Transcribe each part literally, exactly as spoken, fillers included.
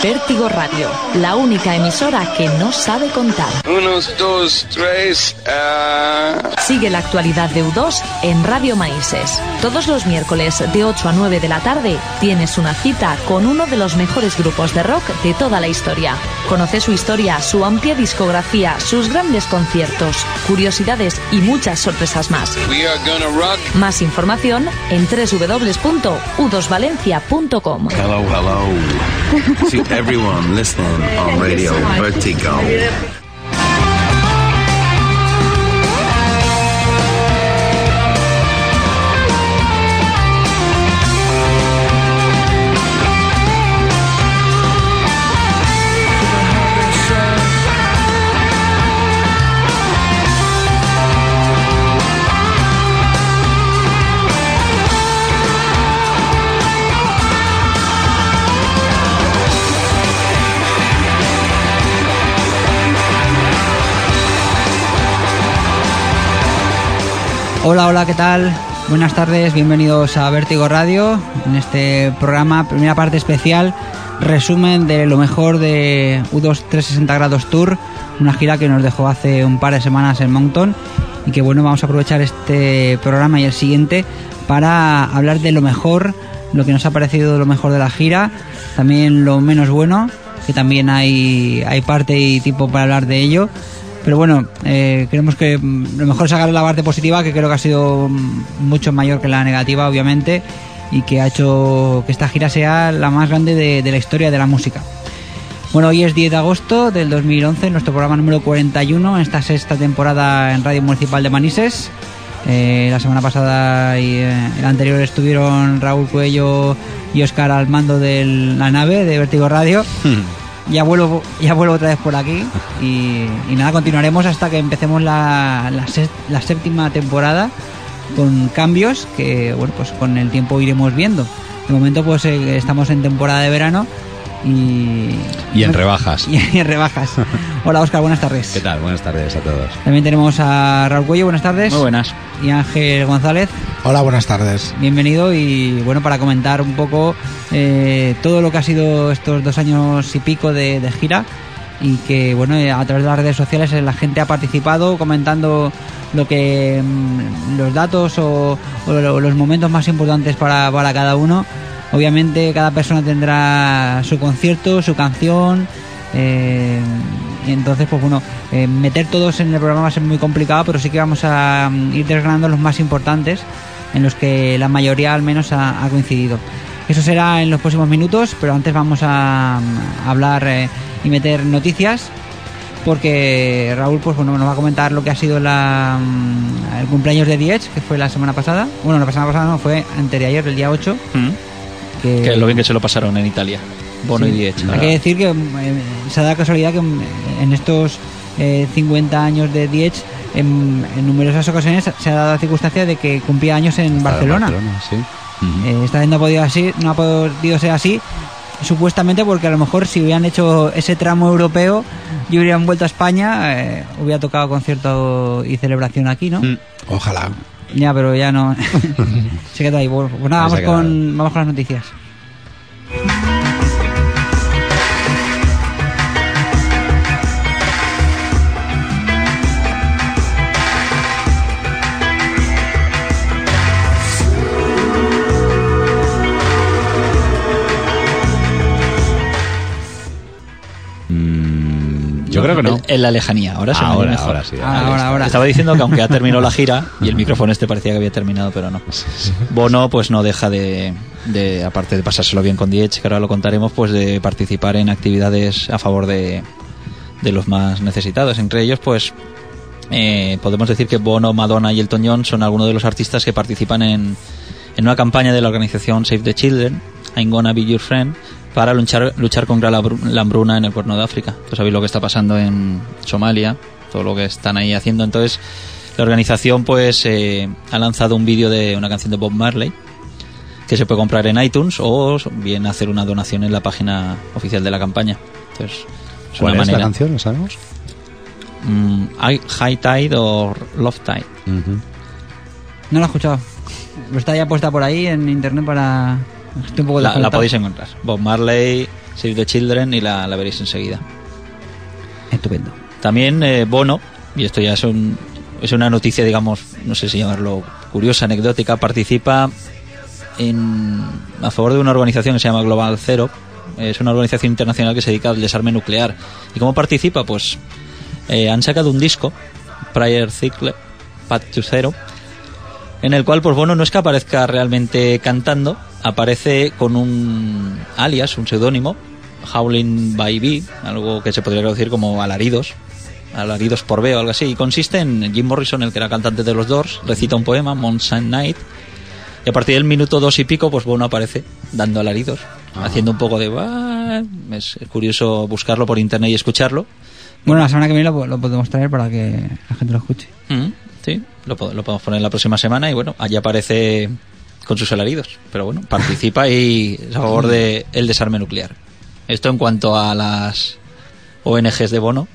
Vértigo Radio, la única emisora que no sabe contar. Unos, dos, tres... Uh... Sigue la actualidad de U dos en Radio Manises. Todos los miércoles de ocho a nueve de la tarde tienes una cita con uno de los mejores grupos de rock de toda la historia. Conoce su historia, su amplia discografía, sus grandes conciertos, curiosidades y muchas sorpresas más. We are gonna rock. Más información en doble u doble u doble u punto u dos valencia punto com. Hello, hello. To everyone listening on Radio Vertigo. Hola, hola, ¿qué tal? Buenas tardes, bienvenidos a Vértigo Radio, en este programa, primera parte especial, resumen de lo mejor de U dos trescientos sesenta grados Tour, una gira que nos dejó hace un par de semanas en Moncton y que bueno, vamos a aprovechar este programa y el siguiente para hablar de lo mejor, lo que nos ha parecido lo mejor de la gira, también lo menos bueno, que también hay, hay parte y tipo para hablar de ello. Pero bueno, eh, creemos que lo mejor es sacar la parte positiva, que creo que ha sido mucho mayor que la negativa, obviamente, y que ha hecho que esta gira sea la más grande de, de la historia de la música. Bueno, hoy es diez de agosto del dos mil once, nuestro programa número cuarenta y uno, en esta sexta temporada en Radio Municipal de Manises. Eh, la semana pasada y eh, el anterior estuvieron Raúl Cuello y Óscar al mando de la nave de Vértigo Radio. Ya vuelvo, ya vuelvo otra vez por aquí y, y nada, continuaremos hasta que empecemos la, la, se, la séptima temporada con cambios que, bueno, pues con el tiempo iremos viendo. De momento pues eh, estamos en temporada de verano y... Y en rebajas. Y en rebajas. Hola, Óscar, buenas tardes. ¿Qué tal? Buenas tardes a todos. También tenemos a Raúl Cuello, buenas tardes. Muy buenas. Y Ángel González. Hola, buenas tardes. Bienvenido y bueno, para comentar un poco eh, todo lo que ha sido estos dos años y pico de, de gira y que bueno, a través de las redes sociales la gente ha participado comentando lo que los datos o, o los momentos más importantes para, para cada uno. Obviamente cada persona tendrá su concierto, su canción, eh, y entonces pues bueno, eh, meter todos en el programa va a ser muy complicado, pero sí que vamos a um, ir desgranando los más importantes, en los que la mayoría al menos ha, ha coincidido. Eso será en los próximos minutos, pero antes vamos a, a hablar eh, y meter noticias, porque Raúl pues bueno, nos va a comentar lo que ha sido la, um, el cumpleaños de The Edge, que fue la semana pasada. Bueno, la semana pasada no, fue anteayer, el día ocho. Mm. Que, que lo bien que se lo pasaron en Italia, Bono, sí, y The Edge. Hay que decir que eh, se da la casualidad que en estos eh, cincuenta años de The Edge, en, en numerosas ocasiones se ha dado la circunstancia de que cumplía años en Está Barcelona. Barcelona sí. uh-huh. eh, esta vez no ha podido así, no ha podido ser así, supuestamente porque a lo mejor si hubieran hecho ese tramo europeo y hubieran vuelto a España, eh, hubiera tocado concierto y celebración aquí, ¿no? Mm. Ojalá. Ya, pero ya no. Se queda ahí. Pues nada, vamos con, vamos con las noticias. Yo creo que no. En la lejanía, ahora se ahora, me mejor. Ahora sí. Ahora, ahora, ahora. Estaba diciendo que aunque ha terminado la gira y el micrófono este parecía que había terminado, pero no. Bono pues no deja de, de aparte de pasárselo bien con The Edge, que ahora lo contaremos, pues de participar en actividades a favor de, de los más necesitados. Entre ellos, pues eh, podemos decir que Bono, Madonna y Elton John son algunos de los artistas que participan en, en una campaña de la organización Save the Children, I'm Gonna Be Your Friend, para luchar, luchar contra la, la hambruna en el Cuerno de África. Pues sabéis lo que está pasando en Somalia, todo lo que están ahí haciendo. Entonces la organización pues eh, ha lanzado un vídeo de una canción de Bob Marley que se puede comprar en iTunes o bien hacer una donación en la página oficial de la campaña. Entonces, es ¿cuál una es manera. la canción? ¿Lo sabemos? Mm, High Tide o Love Tide. Uh-huh. No lo he escuchado. Está ya puesta por ahí en internet para... Estoy un poco La, la desconectado. podéis encontrar. Bob Marley, Save the Children, y la, la veréis enseguida. Estupendo. También eh, Bono, y esto ya es, un, es una noticia, digamos, no sé si llamarlo curiosa, anecdótica, participa en, a favor de una organización que se llama Global Zero. Es una organización internacional que se dedica al desarme nuclear. ¿Y cómo participa? Pues eh, han sacado un disco, Prior Cycle, Path to Zero, en el cual pues Bono no es que aparezca realmente cantando, aparece con un alias, un seudónimo, Howling by Bee, algo que se podría traducir como alaridos, alaridos por B o algo así, y consiste en Jim Morrison, el que era cantante de los Doors, recita un poema, Moonshine Night, y a partir del minuto dos y pico pues Bono aparece dando alaridos, ah. haciendo un poco de... Bah, es curioso buscarlo por internet y escucharlo. Bueno, la semana que viene lo, lo podemos traer para que la gente lo escuche. Mm, sí, lo, lo podemos poner la próxima semana y bueno, allí aparece con sus alaridos, pero bueno, participa y es a favor de el desarme nuclear. Esto en cuanto a las O N Ges de Bono.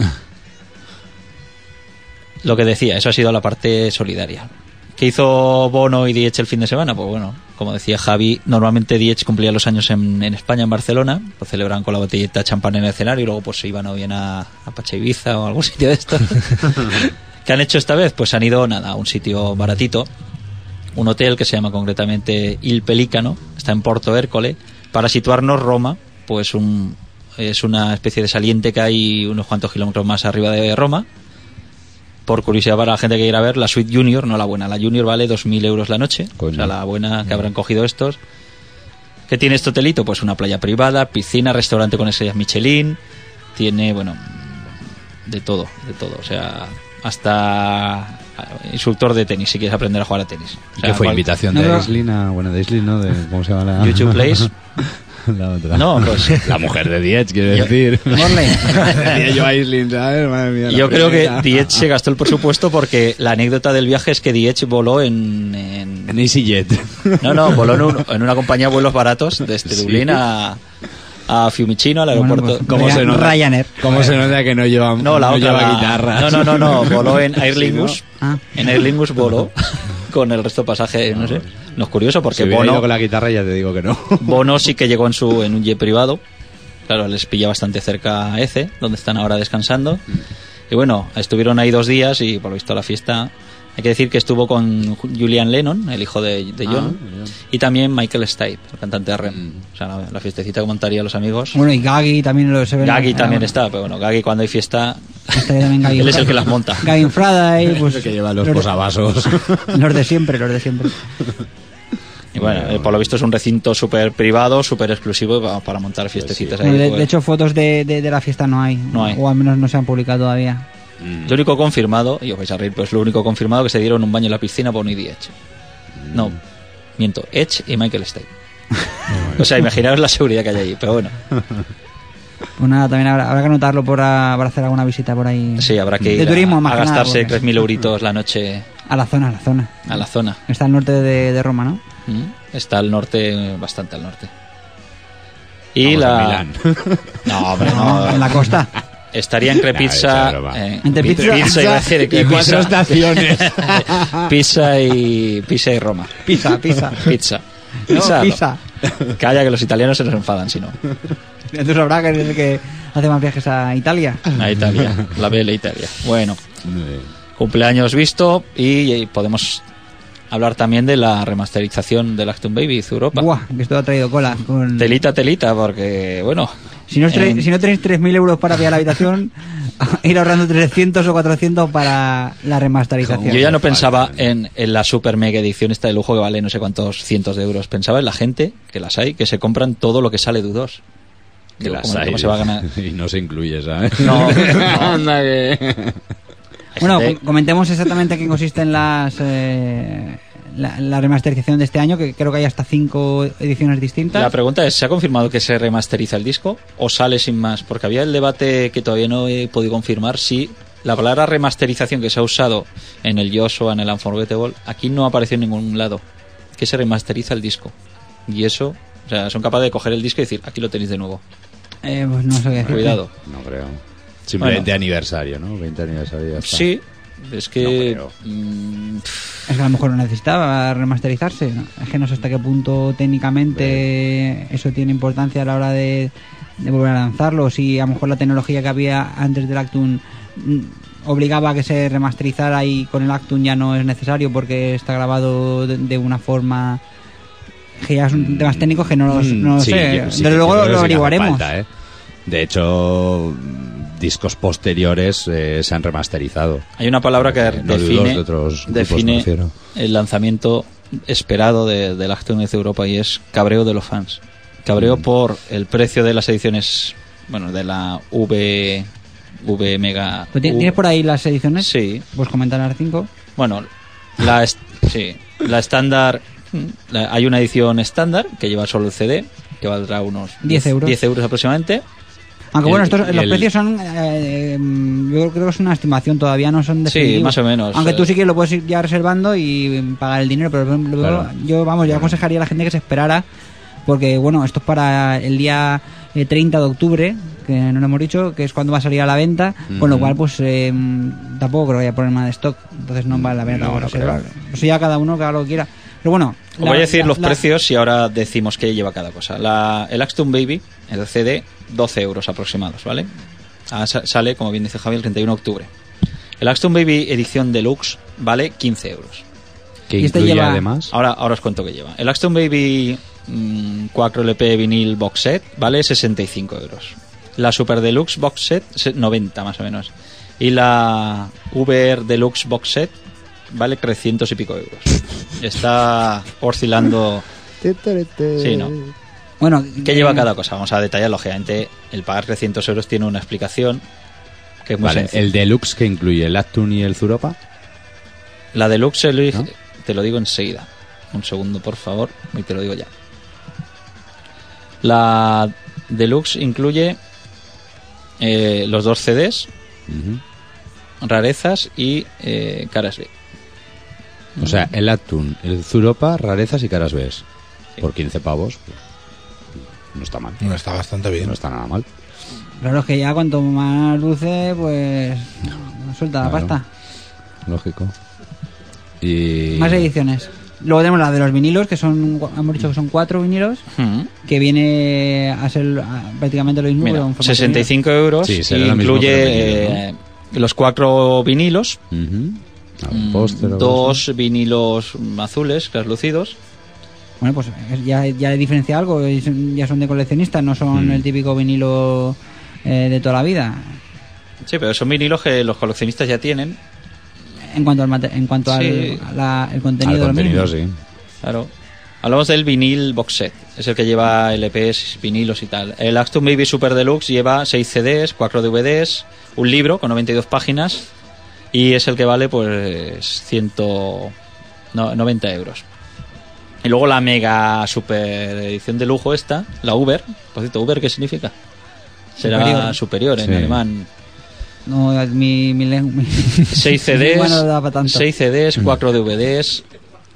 Lo que decía, eso ha sido la parte solidaria. ¿Qué hizo Bono y Diech el fin de semana? Pues bueno, como decía Javi, normalmente Diech cumplía los años en, en España, en Barcelona, lo celebraban con la botellita de champán en el escenario y luego pues se iban o bien a, a Pacha Ibiza o algún sitio de estos. ¿Qué han hecho esta vez? Pues han ido nada, a un sitio baratito, un hotel que se llama concretamente Il Pelícano, está en Porto Ercole. Para situarnos, Roma pues un, es una especie de saliente que hay unos cuantos kilómetros más arriba de Roma. Por curiosidad para la gente que quiera ver, la Suite Junior, no la buena, la Junior vale dos mil euros la noche. Coño. O sea, la buena que habrán cogido estos. ¿Qué tiene este hotelito? Pues una playa privada, piscina, restaurante con estrellas Michelin, tiene, bueno, de todo, de todo, o sea, hasta instructor de tenis si quieres aprender a jugar a tenis. O sea, ¿qué fue? cual... Invitación no, de no. Aislinn a, bueno, de Aislinn, ¿no? De, ¿cómo se llama la...? YouTube Place. La otra. No, pues... La mujer de Diech, quiero yo... decir. Morley. Decía yo Aislinn, ¿sabes? Madre mía, yo creo primera. que Diech se gastó el presupuesto porque la anécdota del viaje es que Diech voló en... En, en EasyJet. No, no, voló en, un, en una compañía de vuelos baratos desde ¿Sí? Dublín a... a Fiumicino, al aeropuerto. Bueno, pues, ¿Cómo Ryan, se nota? Ryanair. ¿Cómo se nota que no lleva, no, la no otra, lleva la... guitarra? No, no, no, no, voló en Aer Lingus. ¿Sí, no? Ah. En Aer Lingus voló con el resto de pasaje, no sé. No es curioso porque si hubiera Bono... ido con la guitarra ya te digo que no. Bono sí que llegó en su en un jet privado. Claro, les pilla bastante cerca a Ece, donde están ahora descansando. Y bueno, estuvieron ahí dos días y por lo visto la fiesta... Hay que decir que estuvo con Julian Lennon, el hijo de, de John, ah, y también Michael Stipe, el cantante de R E M. Mm. O sea, la, la fiestecita que montaría los amigos. Bueno, y Gaggy también lo se ve. Gaggy también bueno. está, pero bueno, Gaggy cuando hay fiesta, también Gaggy él es el que las monta. Gaggy inflada y pues... El que lleva los, los posavasos. Los de siempre, los de siempre. Y bueno, eh, por lo visto es un recinto súper privado, súper exclusivo para, para montar fiestecitas pues sí. Bueno, ahí. de, Pues. de hecho, fotos de, de, de la fiesta no hay. No hay. O al menos no se han publicado todavía. Lo único confirmado, y os vais a reír, pues lo único confirmado que se dieron un baño en la piscina por Bono y Diech. No, miento, Edge y Michael Stipe. O sea, imaginaos la seguridad que hay allí, pero bueno. Pues nada, también habrá, habrá que anotarlo por a, para hacer alguna visita por ahí. Sí, habrá que de ir turismo, a, más a que nada, gastarse porque- tres mil euritos la noche A la zona, a la zona. a la zona. Está al norte de, de Roma, ¿no? ¿Mm? Está al norte, bastante al norte. Y Vamos a la... Milán. No, hombre, No, en no. la costa. Estaría entre Nah, pizza... esa broma. eh, Entre pi- pizza- iba a decir que y cuatro pizza- estaciones. Pizza y... Pizza y Roma. Pisa, pisa. Pizza. No, Pizza. no. pisa. Calla, que los italianos se nos enfadan, si no. Entonces habrá que es el que hace más viajes a Italia. A Italia, la bella Italia. Bueno, cumpleaños visto y, y podemos hablar también de la remasterización del Acton Baby Europa. Buah, que esto ha traído cola. Con... Telita, telita, porque, bueno... Si no, es tre- en- si no tenéis tres mil euros para pillar la habitación, ir ahorrando trescientos o cuatrocientos para la remasterización. Yo ya no Falta, pensaba ¿no? en, en la super mega edición esta de lujo que vale no sé cuántos cientos de euros. Pensaba en la gente, que las hay, que se compran todo lo que sale de U dos. Que Digo, las ¿cómo- hay. cómo se va a ganar? Y no se incluye, ¿sabes? No, no. Anda que... Bueno, Hay gente- com- comentemos exactamente qué consisten las eh, la, la remasterización de este año, que creo que hay hasta cinco ediciones distintas. La pregunta es, ¿se ha confirmado que se remasteriza el disco o sale sin más? Porque había el debate que todavía no he podido confirmar si la palabra remasterización que se ha usado en el Joshua, en el Unforgettable, aquí no apareció en ningún lado. Que se remasteriza el disco. Y eso, o sea, son capaces de coger el disco y decir, aquí lo tenéis de nuevo. Eh, pues no sé qué decir. Cuidado. No creo. Simplemente Bueno. aniversario, ¿no? veinte aniversario. Ya está. Sí, Es que... No creo. mm, Es que a lo mejor no necesitaba remasterizarse, ¿no? Es que no sé hasta qué punto técnicamente eso tiene importancia a la hora de, de volver a lanzarlo. Si a lo mejor la tecnología que había antes del Actum mm, obligaba a que se remasterizara y con el Actum ya no es necesario porque está grabado de, de una forma que ya son temas técnicos que no, los- no lo Sí, sé. yo- sí, Desde yo luego creo que lo sí que hace averiguaremos. falta, ¿eh? De hecho, discos posteriores eh, se han remasterizado. hay una palabra que Eh, no define, los de otros grupos, me define refiero. el lanzamiento esperado de, del Actum de Europa y es cabreo de los fans. Cabreo Mm. por el precio de las ediciones, bueno, de la V, V Mega... Pues, ¿tienes U- ¿Tienes por ahí las ediciones? Sí, Pues comentar las cinco. bueno, la, est- sí, la estándar, la- hay una edición estándar que lleva solo el C D, que valdrá unos diez euros. diez euros aproximadamente. Aunque El- bueno, estos, y los el- precios son, eh, yo creo que es una estimación, todavía no son definitivos. Sí, más o menos. Aunque tú eh, sí que lo puedes ir ya reservando y pagar el dinero, pero luego Claro. yo, vamos, yo aconsejaría a la gente que se esperara, porque bueno, esto es para el día eh, treinta de octubre, que no lo hemos dicho, que es cuando va a salir a la venta, con lo Ujú. cual pues eh, tampoco creo que haya problema de stock, entonces no vale la pena No, tampoco no reservar. creo. Eso ya cada uno que haga lo que quiera. Pero bueno, Os la- voy a decir la- los la- precios y ahora decimos qué lleva cada cosa. La, el Actum Baby, el C D, doce euros aproximados, ¿vale? Ah, sa- sale, como bien dice Javi, el treinta y uno de octubre. El Actum Baby edición deluxe vale quince euros. Que Y este incluye lleva- además... Ahora, ahora os cuento qué lleva. El Actum Baby mm, cuatro L P vinil box set vale sesenta y cinco euros. La Super Deluxe box set, se- noventa más o menos. Y la V R Deluxe box set vale trescientos y pico euros. Está oscilando... Sí, ¿no? Bueno, ¿Qué lleva eh, cada cosa? Vamos a detallar, lógicamente. El pagar trescientos euros tiene una explicación que es muy Vale, sencilla. el deluxe que incluye el Actum y el Zuropa. La Deluxe, el- ¿No? te lo digo enseguida. Un segundo, por favor, y te lo digo ya. La Deluxe incluye eh, los dos C Ds, Ujú. rarezas y eh, caras B. O sea, el Actum, el Zuropa, rarezas y caras B. Por quince pavos. Pues, no está mal. No, está bastante bien. No está nada mal. Claro, es que ya cuanto más luce, pues suelta la Claro. pasta. Lógico. Y... Más ediciones. Luego tenemos la de los vinilos, que son, hemos dicho que son cuatro vinilos, Mm. que viene a ser a- prácticamente lo mismo. Mira, pero en formato sesenta y cinco euros Sí, y será lo mismo que incluye los vinilos, eh, los cuatro vinilos, Ujú. A ver, mm, póster o algo dos vinilos azules translúcidos. Bueno, pues ya, ya diferencia algo, y son- ya son de coleccionistas, no son Mm. el típico vinilo eh, de toda la vida. Sí, pero son vinilos que los coleccionistas ya tienen. En cuanto al, mate- en cuanto Sí. al a la- el así. contenido, Al de lo contenido, mismo. sí. Claro. Hablamos del vinil box set. Es el que lleva L Ps, vinilos y tal. El Actum Baby Super Deluxe lleva seis C Ds, cuatro D V Ds, un libro con noventa y dos páginas y es el que vale pues ciento noventa euros. Y luego la mega super edición de lujo esta, la Uber. Por cierto, ¿Uber qué significa? Será superior, Superior. en Sí. alemán. No, mi, mi, len- mi- seis C mi lengua no Ds, da pa' tanto. seis C Ds, cuatro D V Ds.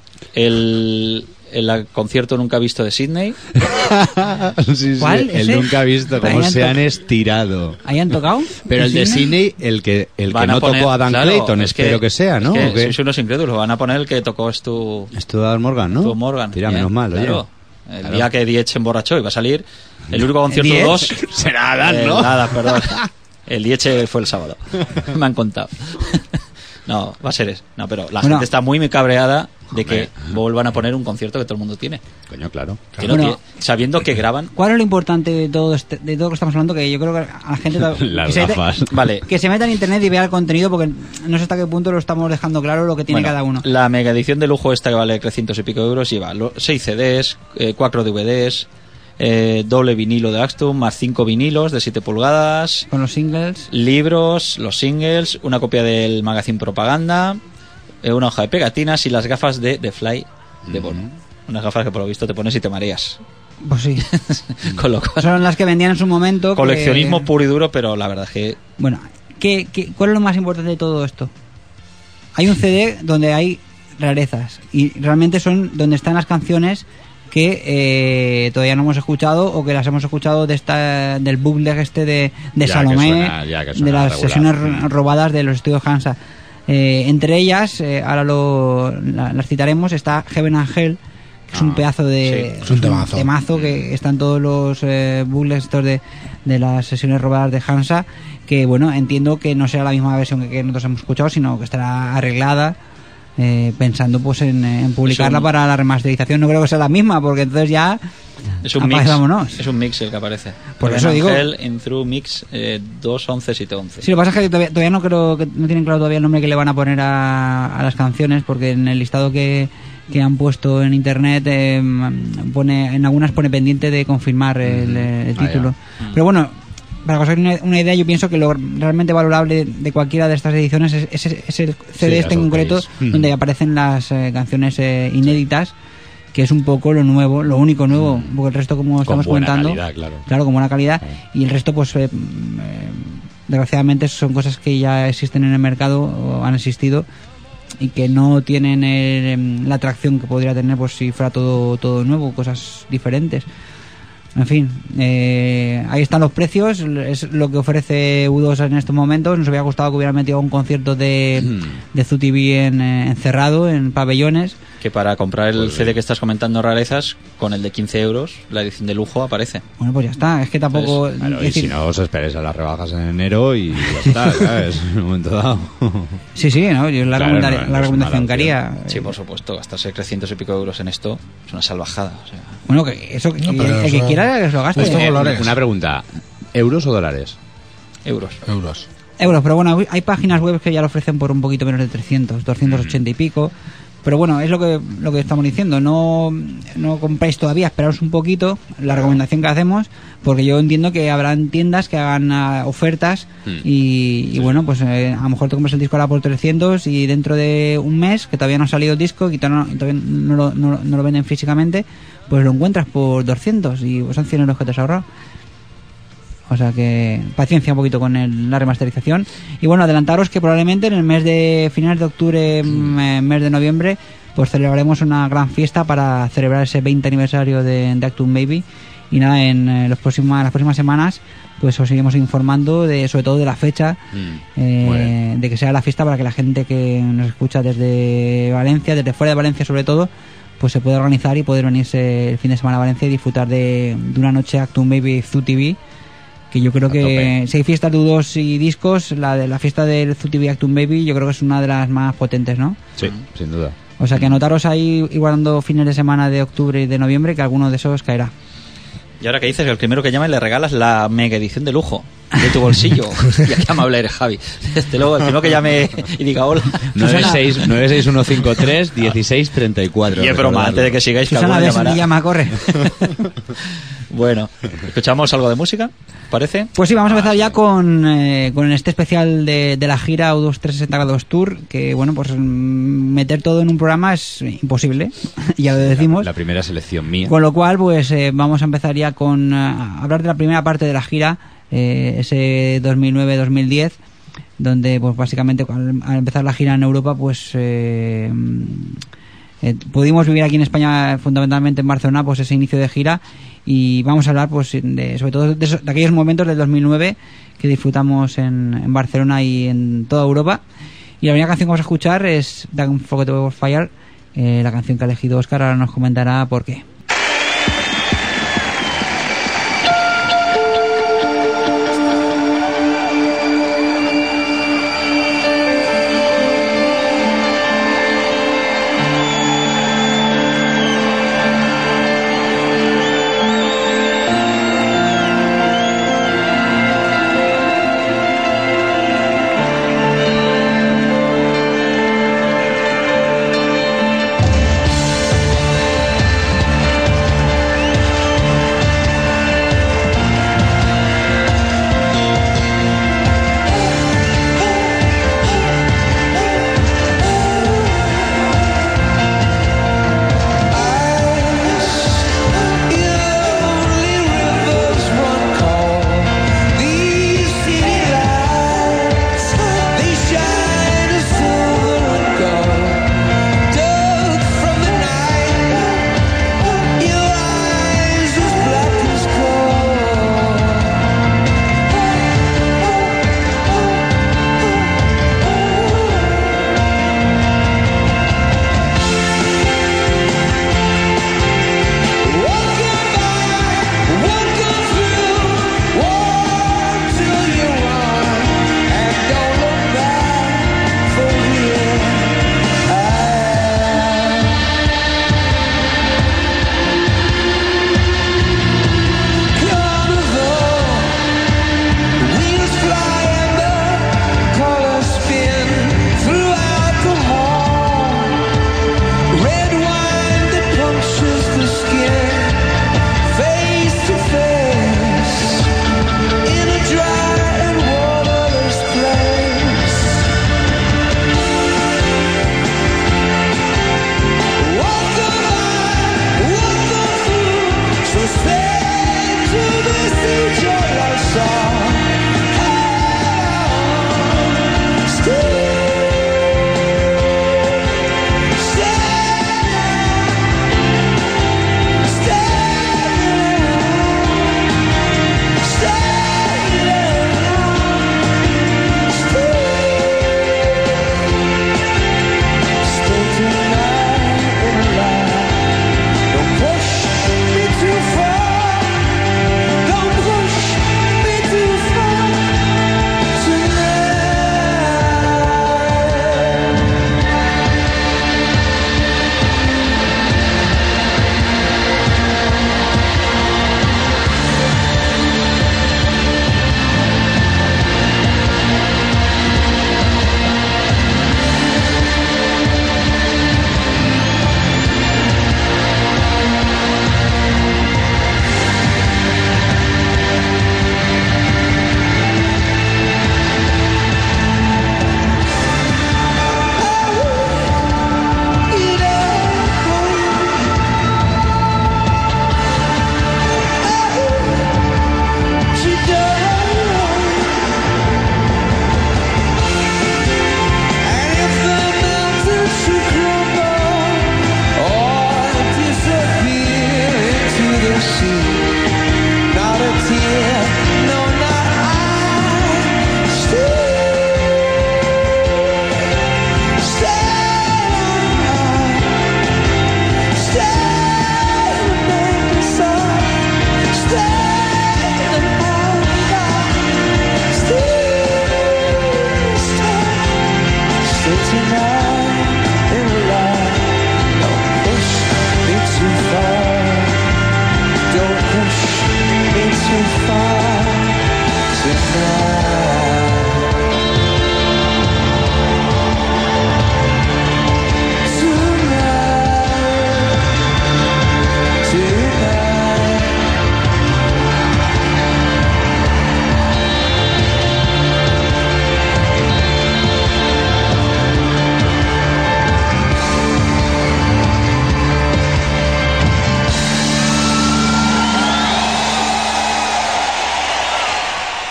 El, el concierto nunca visto de Sydney. sí, sí. ¿Cuál? Él ¿Ese? nunca ha visto cómo Ahí han se to- han estirado. ¿Ahí han tocado? Pero el de Sydney? Sydney, el que, el que Van a no poner- tocó a Dan claro, Clayton, es espero que, sea, ¿no? es ¿O que qué? sois unos incrédulos. Van a poner el que tocó es tu, Es tu Dan Morgan, ¿no? tu Morgan. Tira, ¿eh? menos mal, oye. Claro. El Claro. día que Diech se emborrachó y va a salir el único concierto ¿Diech? dos. Será Dan, Eh, ¿no? Nada, perdón. El Diech fue el sábado. Me han contado. No, va a ser eso. No, pero la Bueno. gente está muy, muy cabreada de que Hombre. vuelvan a poner un concierto que todo el mundo tiene. Coño, claro. Que no Bueno. tiene- sabiendo que graban. ¿Cuál es lo importante de todo este, de todo lo que estamos hablando? Que yo creo que a la gente Las que, se, gafas. Vale. que se meta en internet y vea el contenido, porque no sé hasta qué punto lo estamos dejando claro lo que tiene Bueno, cada uno. La mega edición de lujo esta que vale trescientos y pico euros lleva seis C Ds, cuatro D V Ds, eh, doble vinilo de Actum, más cinco vinilos de siete pulgadas, Con los singles. libros, los singles, una copia del magazine propaganda, eh, una hoja de pegatinas y las gafas de The Fly de Bono. Unas gafas que por lo visto te pones y te mareas. Pues sí. Con lo cual, Son las que vendían en su momento. que- coleccionismo puro y duro, pero la verdad es que Bueno, ¿qué, qué, cuál es lo más importante de todo esto? Hay un C D donde hay rarezas y realmente son donde están las canciones que eh, todavía no hemos escuchado o que las hemos escuchado de esta del bootleg este de, de Ya que Salomé, suena- ya que suena de las regular. sesiones ro- robadas de los estudios Hansa. Eh, entre ellas, eh, ahora lo, la- las citaremos, está Heaven and Hell, que es un Ah, pedazo de sí, es un temazo. temazo que están todos los eh, bucles estos de, de las sesiones robadas de Hansa, que bueno, entiendo que no será la misma versión que, que nosotros hemos escuchado, sino que estará arreglada, eh, pensando pues en, en publicarla Es un- para la remasterización. No creo que sea la misma, porque entonces ya Es un apague, mix. vámonos. Es un mix el que aparece. Por Heaven eso and digo- Hell in Through Mix eh, dos, once, siete, once. Sí, lo que pasa es que todavía, todavía no creo que no tienen claro todavía el nombre que le van a poner a, a las canciones, porque en el listado que, que han puesto en internet eh, pone, en algunas pone pendiente de confirmar el, el Ah, título. Pero bueno, para que os hagáis una, una idea, yo pienso que lo realmente valorable de cualquiera de estas ediciones es, es, es el C D Sí, este en las concreto, O Ps. donde aparecen las eh, canciones eh, inéditas, que es un poco lo nuevo, lo único nuevo, porque el resto, como estamos buena comentando, calidad, claro. claro, con buena calidad, y el resto, pues, eh, mm, eh, desgraciadamente, son cosas que ya existen en el mercado o han existido y que no tienen el, em, la atracción que podría tener, pues, si fuera todo todo nuevo, cosas diferentes. En fin, eh, ahí están los precios, es lo que ofrece U dos en estos momentos. Nos había gustado que hubieran metido un concierto de, de Zoo T V en, eh, encerrado en pabellones. Que para comprar el Pues C D bien. que estás comentando, rarezas, con el de quince euros, la edición de lujo aparece. Bueno, pues ya está, es que tampoco... Pues, Claro, es y decir, si no os esperéis a las rebajas en enero y ya está, ¿sabes? En un momento dado. Sí, sí, ¿no? Yo la, Claro, recomendar- no, no la es recomendación mala que haría. Sí, eh, por supuesto, gastarse trescientos y pico euros en esto es una salvajada. O sea, Bueno, que eso, que- No, pero el que eso- quiera que se lo gaste. Esto Eh, colores. una pregunta, ¿euros o dólares? euros. Euros. Euros, pero bueno, hay páginas web que ya lo ofrecen por un poquito menos de trescientos, doscientos ochenta y pico. Pero bueno, es lo que lo que estamos diciendo, no, no compréis todavía, esperaos un poquito, la recomendación que hacemos, porque yo entiendo que habrán tiendas que hagan ah, ofertas Mm. y, y bueno, pues eh, a lo mejor te compras el disco ahora por trescientos y dentro de un mes, que todavía no ha salido el disco y todavía no, y todavía no lo, no lo- no lo venden físicamente, pues lo encuentras por doscientos y pues son cien euros que te has ahorrado. O sea que paciencia un poquito con el- la remasterización. Y bueno, adelantaros que probablemente en el mes de finales de octubre, mm, eh, mes de noviembre, pues celebraremos una gran fiesta para celebrar ese veinte aniversario de, de Actum Baby. Y nada, en eh, los próximas, las próximas semanas, pues os seguimos informando de, sobre todo de la fecha, Mm, eh, muy bien. de que sea la fiesta para que la gente que nos escucha desde Valencia, desde fuera de Valencia sobre todo, pues se pueda organizar y poder venirse el fin de semana a Valencia y disfrutar de, de una noche Actum Baby Zoo T V. Que yo creo A que tope. si hay fiestas de U dos y discos, la de la fiesta del Zoo T V Actum Baby yo creo que es una de las más potentes, ¿no? Sí, sin duda. O sea que anotaros ahí igualando fines de semana de octubre y de noviembre que alguno de esos caerá. Y ahora que dices que el primero que llama y le regalas la mega edición de lujo de tu bolsillo. Hostia, qué amable eres, Javi. Este luego, el primero que llame y diga hola. nueve seis nueve seis uno cinco tres uno seis tres cuatro. Y es broma, antes de que sigáis, que Susana, alguno ves, llamará. me llama, corre. Bueno, ¿escuchamos algo de música? ¿Parece? Pues sí, vamos a empezar ya con, eh, con este especial de, de la gira U dos trescientos sesenta grados Tour, que bueno, pues mm, meter todo en un programa es imposible, ya lo decimos. La, la primera selección mía. Con lo cual, pues eh, vamos a empezar ya con eh, hablar de la primera parte de la gira, eh, ese dos mil nueve dos mil diez, donde pues básicamente al, al empezar la gira en Europa, pues eh, eh, pudimos vivir aquí en España, fundamentalmente en Barcelona, pues ese inicio de gira, y vamos a hablar pues de, sobre todo de, esos- de aquellos momentos del dos mil nueve que disfrutamos en, en Barcelona y en toda Europa. Y la primera canción que vamos a escuchar es Don't Forget About Fire, eh, la canción que ha elegido Óscar, ahora nos comentará por qué. Don't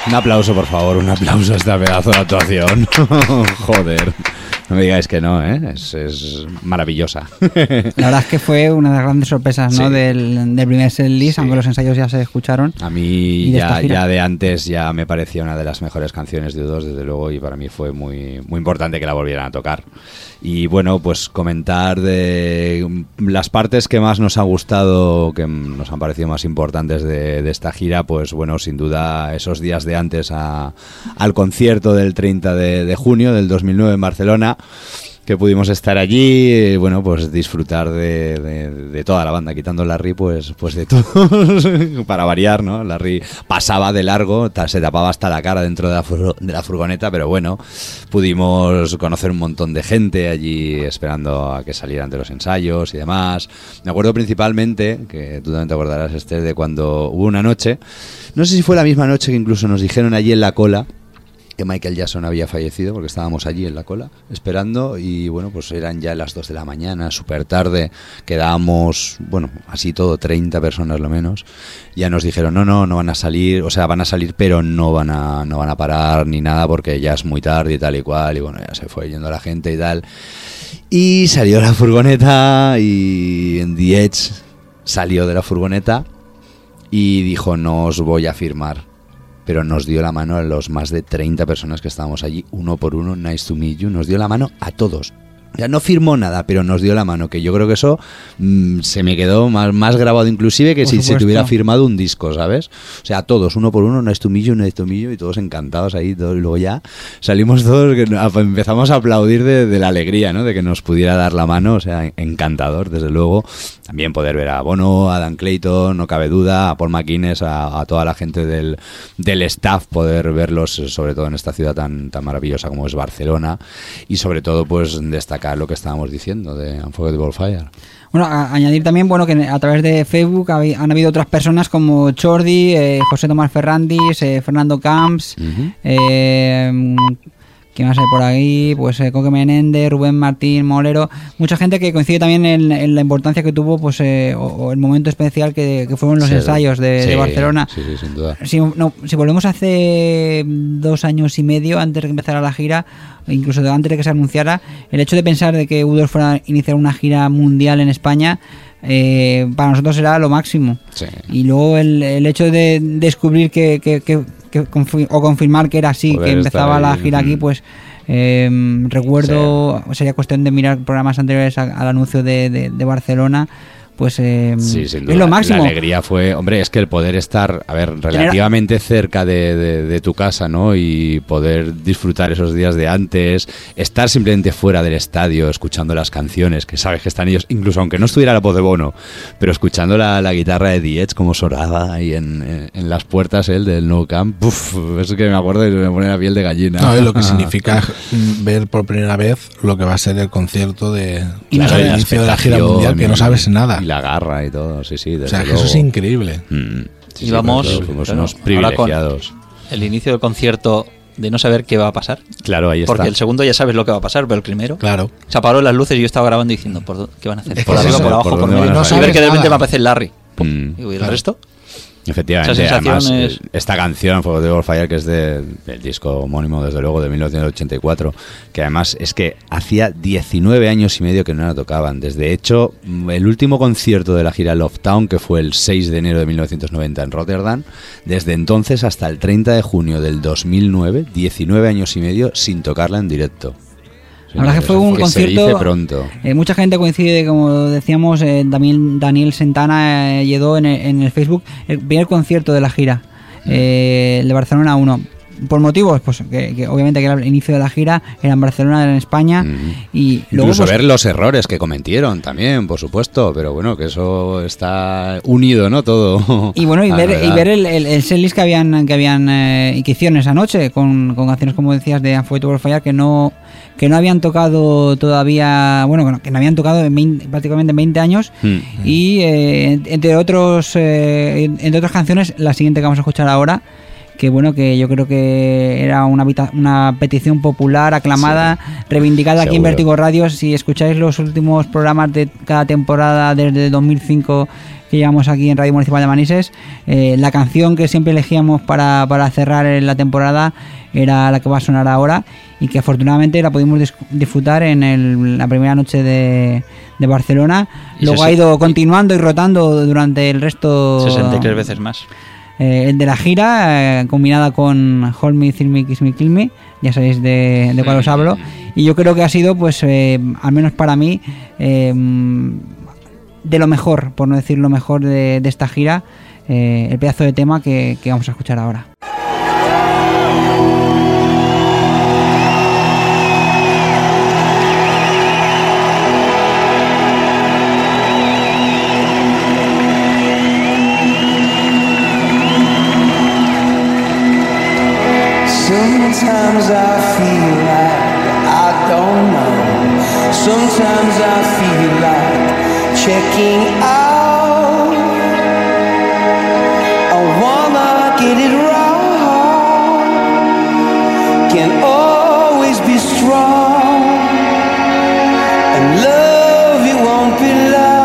Un aplauso, por favor, un aplauso a esta pedazo de actuación. Joder. No me digáis que no, ¿eh? Es, es maravillosa. La verdad es que fue una de las grandes sorpresas, ¿no? Sí. Del, del primer setlist, Sí. aunque los ensayos ya se escucharon. A mí Y de esta ya, gira. ya de antes ya me parecía una de las mejores canciones de U dos, desde luego, y para mí fue muy, muy importante que la volvieran a tocar. Y bueno, pues comentar de las partes que más nos ha gustado, que nos han parecido más importantes de, de esta gira, pues bueno, sin duda esos días de antes a, al concierto del treinta de, de junio del dos mil nueve en Barcelona, que pudimos estar allí, y, bueno, pues disfrutar de, de, de toda la banda, quitando Larry, pues, pues de todos, para variar, ¿no? Larry pasaba de largo, ta- se tapaba hasta la cara dentro de la, furgo- de la furgoneta, pero bueno, pudimos conocer un montón de gente allí esperando a que salieran de los ensayos y demás. Me acuerdo principalmente, que tú también te acordarás, Esther, de cuando hubo una noche, no sé si fue la misma noche que incluso nos dijeron allí en la cola que Michael Jackson había fallecido, porque estábamos allí en la cola esperando, y bueno, pues eran ya las dos de la mañana, súper tarde, quedábamos, bueno, así todo, treinta personas lo menos. Ya nos dijeron, no, no, no van a salir, o sea, van a salir, pero no van a, no van a parar ni nada, porque ya es muy tarde y tal y cual, y bueno, ya se fue yendo la gente y tal. Y salió la furgoneta, y en The Edge salió de la furgoneta y dijo, no os voy a firmar. Pero nos dio la mano a los más de treinta personas que estábamos allí, uno por uno, nice to meet you, nos dio la mano a todos. Ya no firmó nada, pero nos dio la mano, que yo creo que eso mmm, se me quedó más, más grabado inclusive que Por si se supuesto. tuviera firmado un disco, ¿sabes? O sea, todos, uno por uno, nice to meet you, nice to meet you, y todos encantados ahí, todo, y luego ya salimos todos, que empezamos a aplaudir de, de la alegría, ¿no? De que nos pudiera dar la mano, o sea, encantador, desde luego. También poder ver a Bono, a Dan Clayton, no cabe duda, a Paul McGuinness, a, a toda la gente del, del staff, poder verlos, sobre todo en esta ciudad tan, tan maravillosa como es Barcelona, y sobre todo, pues, destacar lo que estábamos diciendo de Unforgettable Fire. Bueno, a- añadir también, bueno, que a través de Facebook habi- han habido otras personas como Chordi, eh, José Tomás Ferrandis, eh, Fernando Camps, Ujú. eh, ¿quién más hay por ahí? Pues eh, Coque Menéndez, Rubén Martín, Molero, mucha gente que coincide también en, en la importancia que tuvo, pues, eh, o, o el momento especial que, que fueron los Sí, ensayos de, sí, de Barcelona. Sí, sí, sin duda. Si, no, si volvemos hace dos años y medio, antes de que empezara la gira, incluso antes de que se anunciara, el hecho de pensar de que U dos fuera a iniciar una gira mundial en España, eh, para nosotros era lo máximo. Sí. Y luego el, el hecho de descubrir que, que, que, que confi- o confirmar que era así, Poder que empezaba estar la ahí, gira aquí, mm. pues eh, recuerdo, sería cuestión de mirar programas anteriores a- al anuncio de, de, de Barcelona, pues eh, Sí, sin duda. es lo máximo. La alegría fue, hombre, es que el poder estar, a ver, relativamente cerca de, de- de tu casa, ¿no? Y poder disfrutar esos días de antes, estar simplemente fuera del estadio, escuchando las canciones, que sabes que están ellos, incluso aunque no estuviera la voz de Bono, pero escuchando la, la guitarra de The Edge, como sonaba ahí en, en, en las puertas él del Nou Camp, uf, es que me acuerdo y me pone la piel de gallina. No, es lo que significa mm, ver por primera vez lo que va a ser el concierto de Y no al sabes- inicio de la gira expectación mundial, que no sabes nada. Y la garra y todo, sí, sí, desde O sea, que luego. eso es increíble. Mm, sí, sí, Íbamos, claro, fuimos claro, unos ahora con- privilegiados. El inicio del concierto de no saber qué va a pasar. Claro, ahí Porque está. el segundo ya sabes lo que va a pasar, pero el primero Claro. se apagaron las luces y yo estaba grabando diciendo, ¿por dó- ¿qué van a hacer? Es ¿Por que arriba, eso, por abajo, ¿por por dónde medio? van a y salir? ver que de No repente sabes va a aparecer Larry. Mm. Digo, ¿y el Claro. resto? Efectivamente, Esa sensación además, es- eh, esta canción, Fuego de Fire, que es de- del disco homónimo, desde luego, de mil novecientos ochenta y cuatro, que además es que hacía diecinueve años y medio que no la tocaban. Desde hecho, mm, el último concierto de la gira Love Town, que fue el seis de enero de mil novecientos noventa en Rotterdam, desde entonces hasta el treinta de junio del dos mil nueve, diecinueve años y medio sin tocarla en directo. La verdad que fue un se concierto. dice pronto. Eh, mucha gente coincide, como decíamos, eh, también Daniel Sentana eh, llegó en el, en el Facebook el primer concierto de la gira, eh, el de Barcelona uno. Por motivos, pues que, que obviamente que era el inicio de la gira, era en Barcelona, era en España, Mm. y luego Incluso pues, ver los errores que cometieron también, por supuesto, pero bueno, que eso está unido, ¿no? Todo. y bueno y a ver, la y verdad. ver el, el, el setlist que habían que habían eh, y que hicieron esa noche con, con canciones, como decías, de Unforgettable Fire, que no que no habían tocado todavía, bueno, que no, que no habían tocado en veinte, prácticamente en veinte años. Mm. Y eh, entre otros eh, entre otras canciones, la siguiente que vamos a escuchar ahora, que bueno, que yo creo que era una, una petición popular, aclamada, sí, reivindicada aquí seguro. En Vértigo Radio. Si escucháis los últimos programas de cada temporada desde dos mil cinco que llevamos aquí en Radio Municipal de Manises, eh, la canción que siempre elegíamos para, para cerrar la temporada era la que va a sonar ahora, y que afortunadamente la pudimos dis- disfrutar en el, la primera noche de, de Barcelona. Luego ha ido continuando y rotando durante el resto, sesenta y tres veces más. Eh, el de la gira, eh, combinada con Hold Me, Thrill Me, Kiss Me, Kill Me, ya sabéis de, de cuál os hablo, y yo creo que ha sido, pues, eh, al menos para mí, eh, de lo mejor, por no decir lo mejor de, de esta gira, eh, el pedazo de tema que, que vamos a escuchar ahora. Sometimes I feel like I don't know. Sometimes I feel like checking out. I wanna get it wrong. Can always be strong. And love, it won't be long.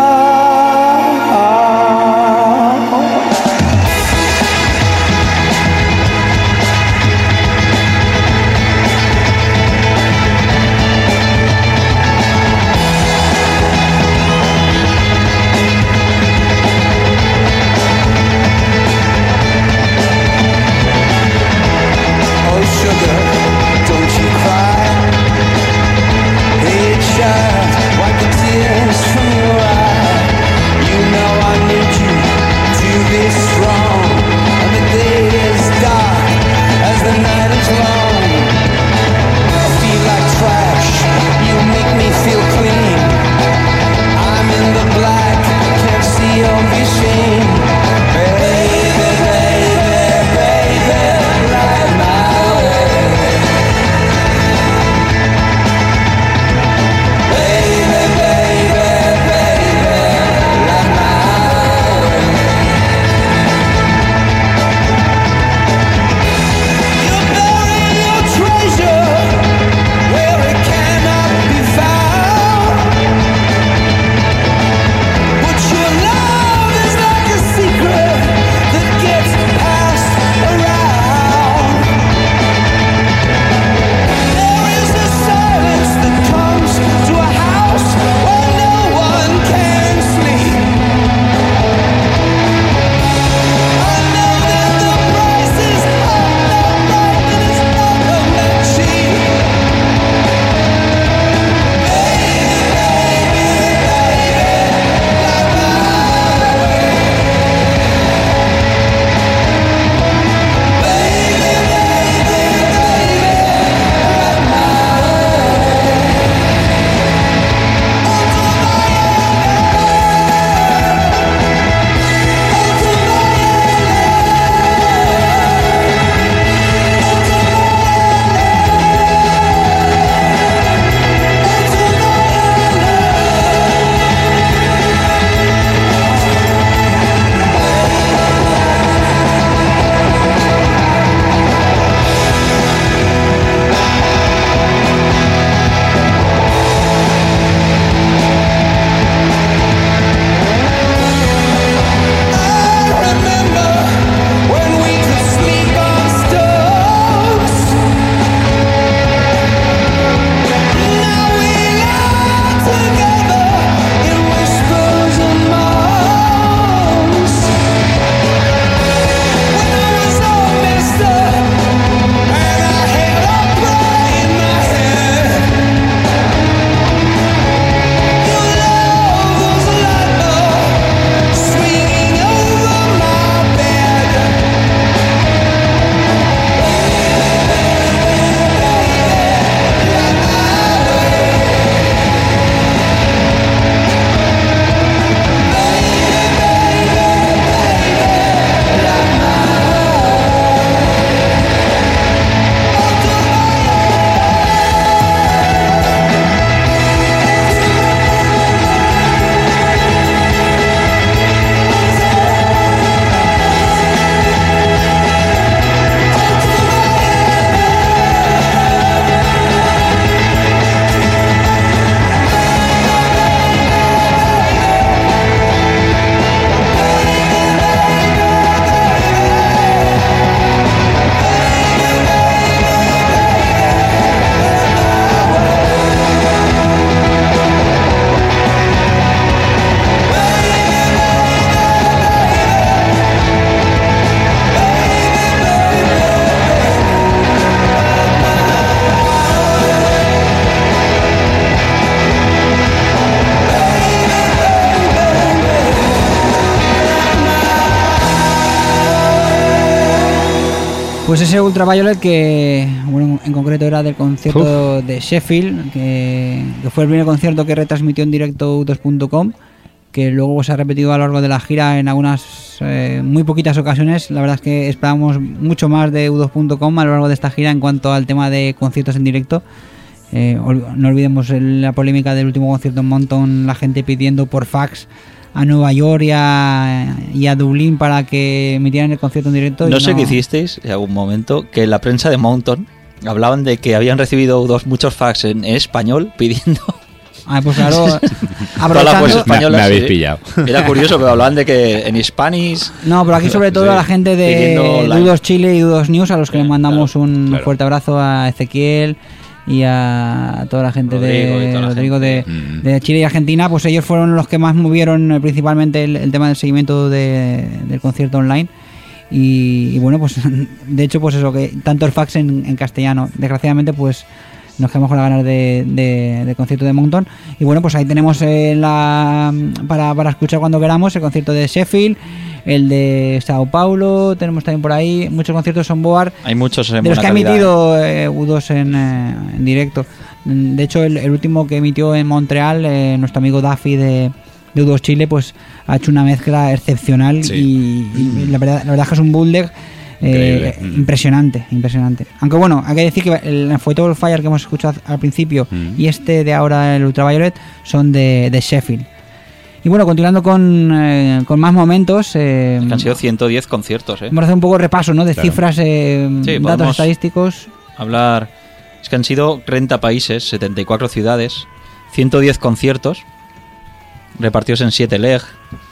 Pues ese Ultraviolet que, bueno, en concreto era del concierto Uf. de Sheffield, que, que fue el primer concierto que retransmitió en directo U dos punto com, que luego se ha repetido a lo largo de la gira en algunas eh, muy poquitas ocasiones. La verdad es que esperábamos mucho más de U dos punto com a lo largo de esta gira en cuanto al tema de conciertos en directo. Eh, no olvidemos el, la polémica del último concierto en Mountain, la gente pidiendo por fax a Nueva York y a, y a Dublín para que emitieran el concierto en directo. No y sé no... qué hicisteis en algún momento, que en la prensa de Mountain hablaban de que habían recibido dos, muchos fax en español pidiendo... Ah, pues claro, todas las voces españolas, me, me habéis sí. pillado. Era curioso, pero hablaban de que en Spanish... No, pero aquí sobre todo sí. a la gente de U dos Chile y U dos News, a los que sí, les mandamos claro, un claro. fuerte abrazo, a Ezequiel y a toda la gente Rodrigo de la Rodrigo gente. De, mm. de Chile y Argentina. Pues ellos fueron los que más movieron principalmente el, el tema del seguimiento de, del concierto online. Y, y bueno, pues de hecho, pues eso, que tanto el fax en, en castellano. Desgraciadamente, pues nos quedamos con las ganas de, de, de concierto de Mountain. Y bueno, pues ahí tenemos eh, la para, para escuchar cuando queramos el concierto de Sheffield, el de Sao Paulo, tenemos también por ahí muchos conciertos on board. Hay muchos en de los que calidad. ha emitido eh, U dos en, eh, en directo. De hecho, el, el último que emitió en Montreal, eh, nuestro amigo Duffy de, de U dos Chile, pues ha hecho una mezcla excepcional. Sí. y, y la, verdad, la verdad es que es un bootleg eh, mm. impresionante, impresionante. Aunque bueno, hay que decir que el Unforgettable Fire que hemos escuchado al principio mm. y este de ahora, el Ultraviolet, son de, de Sheffield. Y bueno, continuando con, eh, con más momentos... Eh, han sido ciento diez conciertos, ¿eh? Vamos a hacer un poco de repaso, ¿no? De claro. cifras, eh, sí, datos estadísticos. Hablar... Es que han sido treinta países, setenta y cuatro ciudades, ciento diez conciertos, repartidos en siete leg.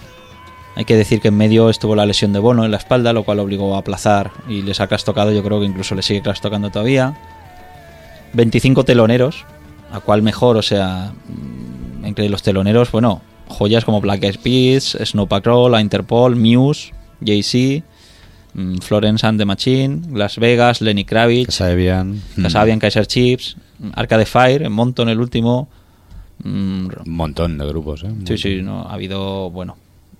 Hay que decir que en medio estuvo la lesión de Bono en la espalda, lo cual obligó a aplazar y les ha trastocado, yo creo que incluso le sigue trastocando todavía. veinticinco teloneros, a cual mejor, o sea, entre los teloneros, bueno... joyas como Black Eyed Peas, Snow Patrol, Interpol, Muse, Jay-Z, Florence and the Machine, Las Vegas, Lenny Kravitz, Kasabian, Kasabian, mm. Kaiser Chiefs, Arcade Fire, Mountain el último. Un montón de grupos, ¿eh? Sí, sí, no, ha habido, bueno,